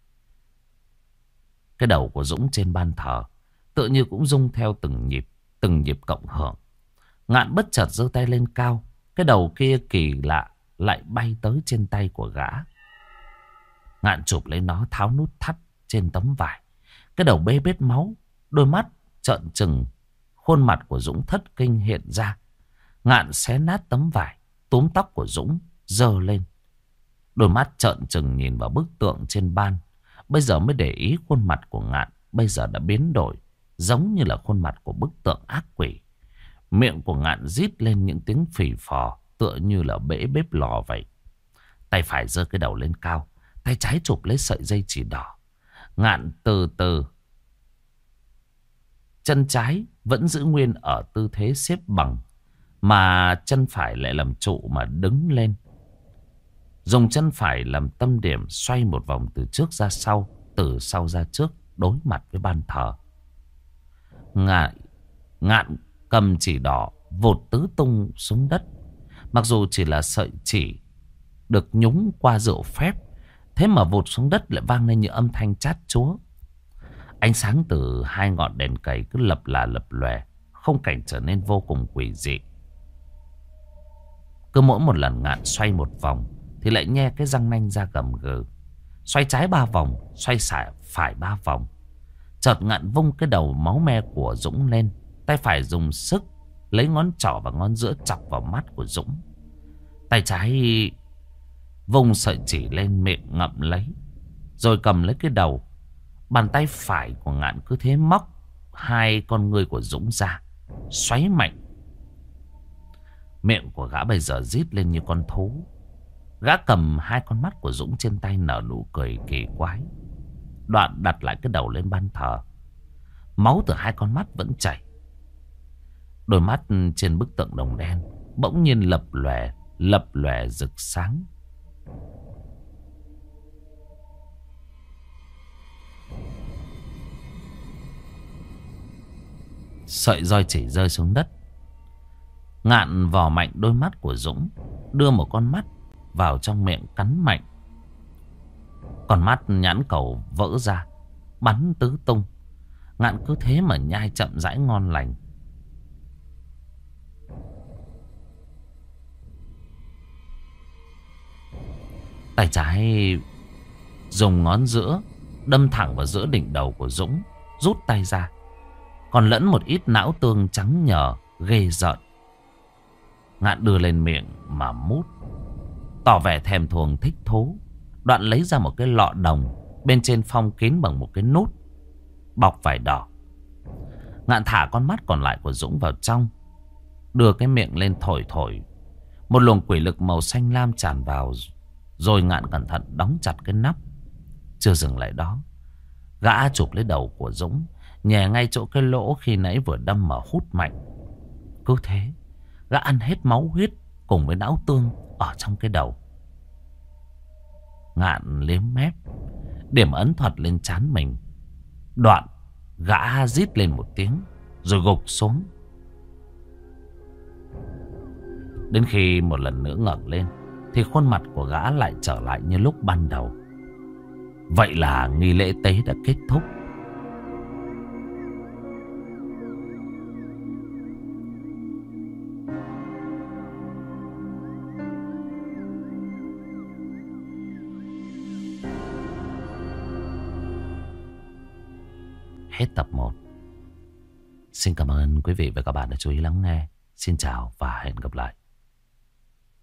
Cái đầu của Dũng trên ban thờ tự như cũng rung theo từng nhịp cộng hưởng. Ngạn bất chợt giơ tay lên cao. Cái đầu kia kỳ lạ lại bay tới trên tay của gã. Ngạn chụp lấy nó, tháo nút thắt trên tấm vải. Cái đầu bê bết máu, đôi mắt trợn trừng. Khuôn mặt của Dũng thất kinh hiện ra. Ngạn xé nát tấm vải, túm tóc của Dũng giơ lên. Đôi mắt trợn trừng nhìn vào bức tượng trên ban. Bây giờ mới để ý khuôn mặt của Ngạn bây giờ đã biến đổi, giống như là khuôn mặt của bức tượng ác quỷ. Miệng của Ngạn rít lên những tiếng phì phò, tựa như là bể bếp lò vậy. Tay phải giơ cái đầu lên cao, tay trái chụp lấy sợi dây chỉ đỏ. Ngạn từ từ, chân trái vẫn giữ nguyên ở tư thế xếp bằng, mà chân phải lại làm trụ mà đứng lên. Dùng chân phải làm tâm điểm xoay một vòng từ trước ra sau, từ sau ra trước, đối mặt với ban thờ. Ngạn cầm chỉ đỏ vụt tứ tung xuống đất. Mặc dù chỉ là sợi chỉ được nhúng qua rượu phép, thế mà vụt xuống đất lại vang lên những âm thanh chát chúa. Ánh sáng từ hai ngọn đèn cầy cứ lập lòe, khung cảnh trở nên vô cùng quỷ dị. Cứ mỗi một lần Ngạn xoay một vòng thì lại nghe cái răng nanh ra gầm gừ. Xoay trái 3 vòng, xoay phải 3 vòng. Chợt Ngạn vung cái đầu máu me của Dũng lên. Tay phải dùng sức lấy ngón trỏ và ngón giữa chọc vào mắt của Dũng. Tay trái vung sợi chỉ lên, miệng ngậm lấy, rồi cầm lấy cái đầu. Bàn tay phải của Ngạn cứ thế móc hai con ngươi của Dũng ra, xoáy mạnh. Miệng của gã bây giờ rít lên như con thú. Gã cầm hai con mắt của Dũng trên tay nở nụ cười kỳ quái. Đoạn đặt lại cái đầu lên ban thờ. Máu từ hai con mắt vẫn chảy. Đôi mắt trên bức tượng đồng đen bỗng nhiên lập lòe rực sáng. Sợi roi chỉ rơi xuống đất. Ngạn vò mạnh đôi mắt của Dũng, đưa một con mắt vào trong miệng cắn mạnh. Con mắt nhãn cầu vỡ ra, bắn tứ tung. Ngạn cứ thế mà nhai chậm rãi ngon lành. Tay trái dùng ngón giữa đâm thẳng vào giữa đỉnh đầu của Dũng, rút tay ra. Còn lẫn một ít não tương trắng nhờ ghê rợn. Ngạn đưa lên miệng mà mút, tỏ vẻ thèm thuồng thích thú. Đoạn lấy ra một cái lọ đồng, bên trên phong kín bằng một cái nút bọc vải đỏ. Ngạn thả con mắt còn lại của Dũng vào trong, đưa cái miệng lên thổi. Một luồng quỷ lực màu xanh lam tràn vào. Rồi Ngạn cẩn thận đóng chặt cái nắp. Chưa dừng lại đó, gã chụp lấy đầu của Dũng, nhè ngay chỗ cái lỗ khi nãy vừa đâm mà hút mạnh. Cứ thế gã ăn hết máu huyết cùng với não tương ở trong cái đầu. Ngạn liếm mép, điểm ấn thuật lên trán mình. Đoạn gã rít lên một tiếng rồi gục xuống. Đến khi một lần nữa ngẩng lên thì khuôn mặt của gã lại trở lại như lúc ban đầu. Vậy là nghi lễ tế đã kết thúc. Hết tập 1. Xin cảm ơn quý vị và các bạn đã chú ý lắng nghe. Xin chào và hẹn gặp lại.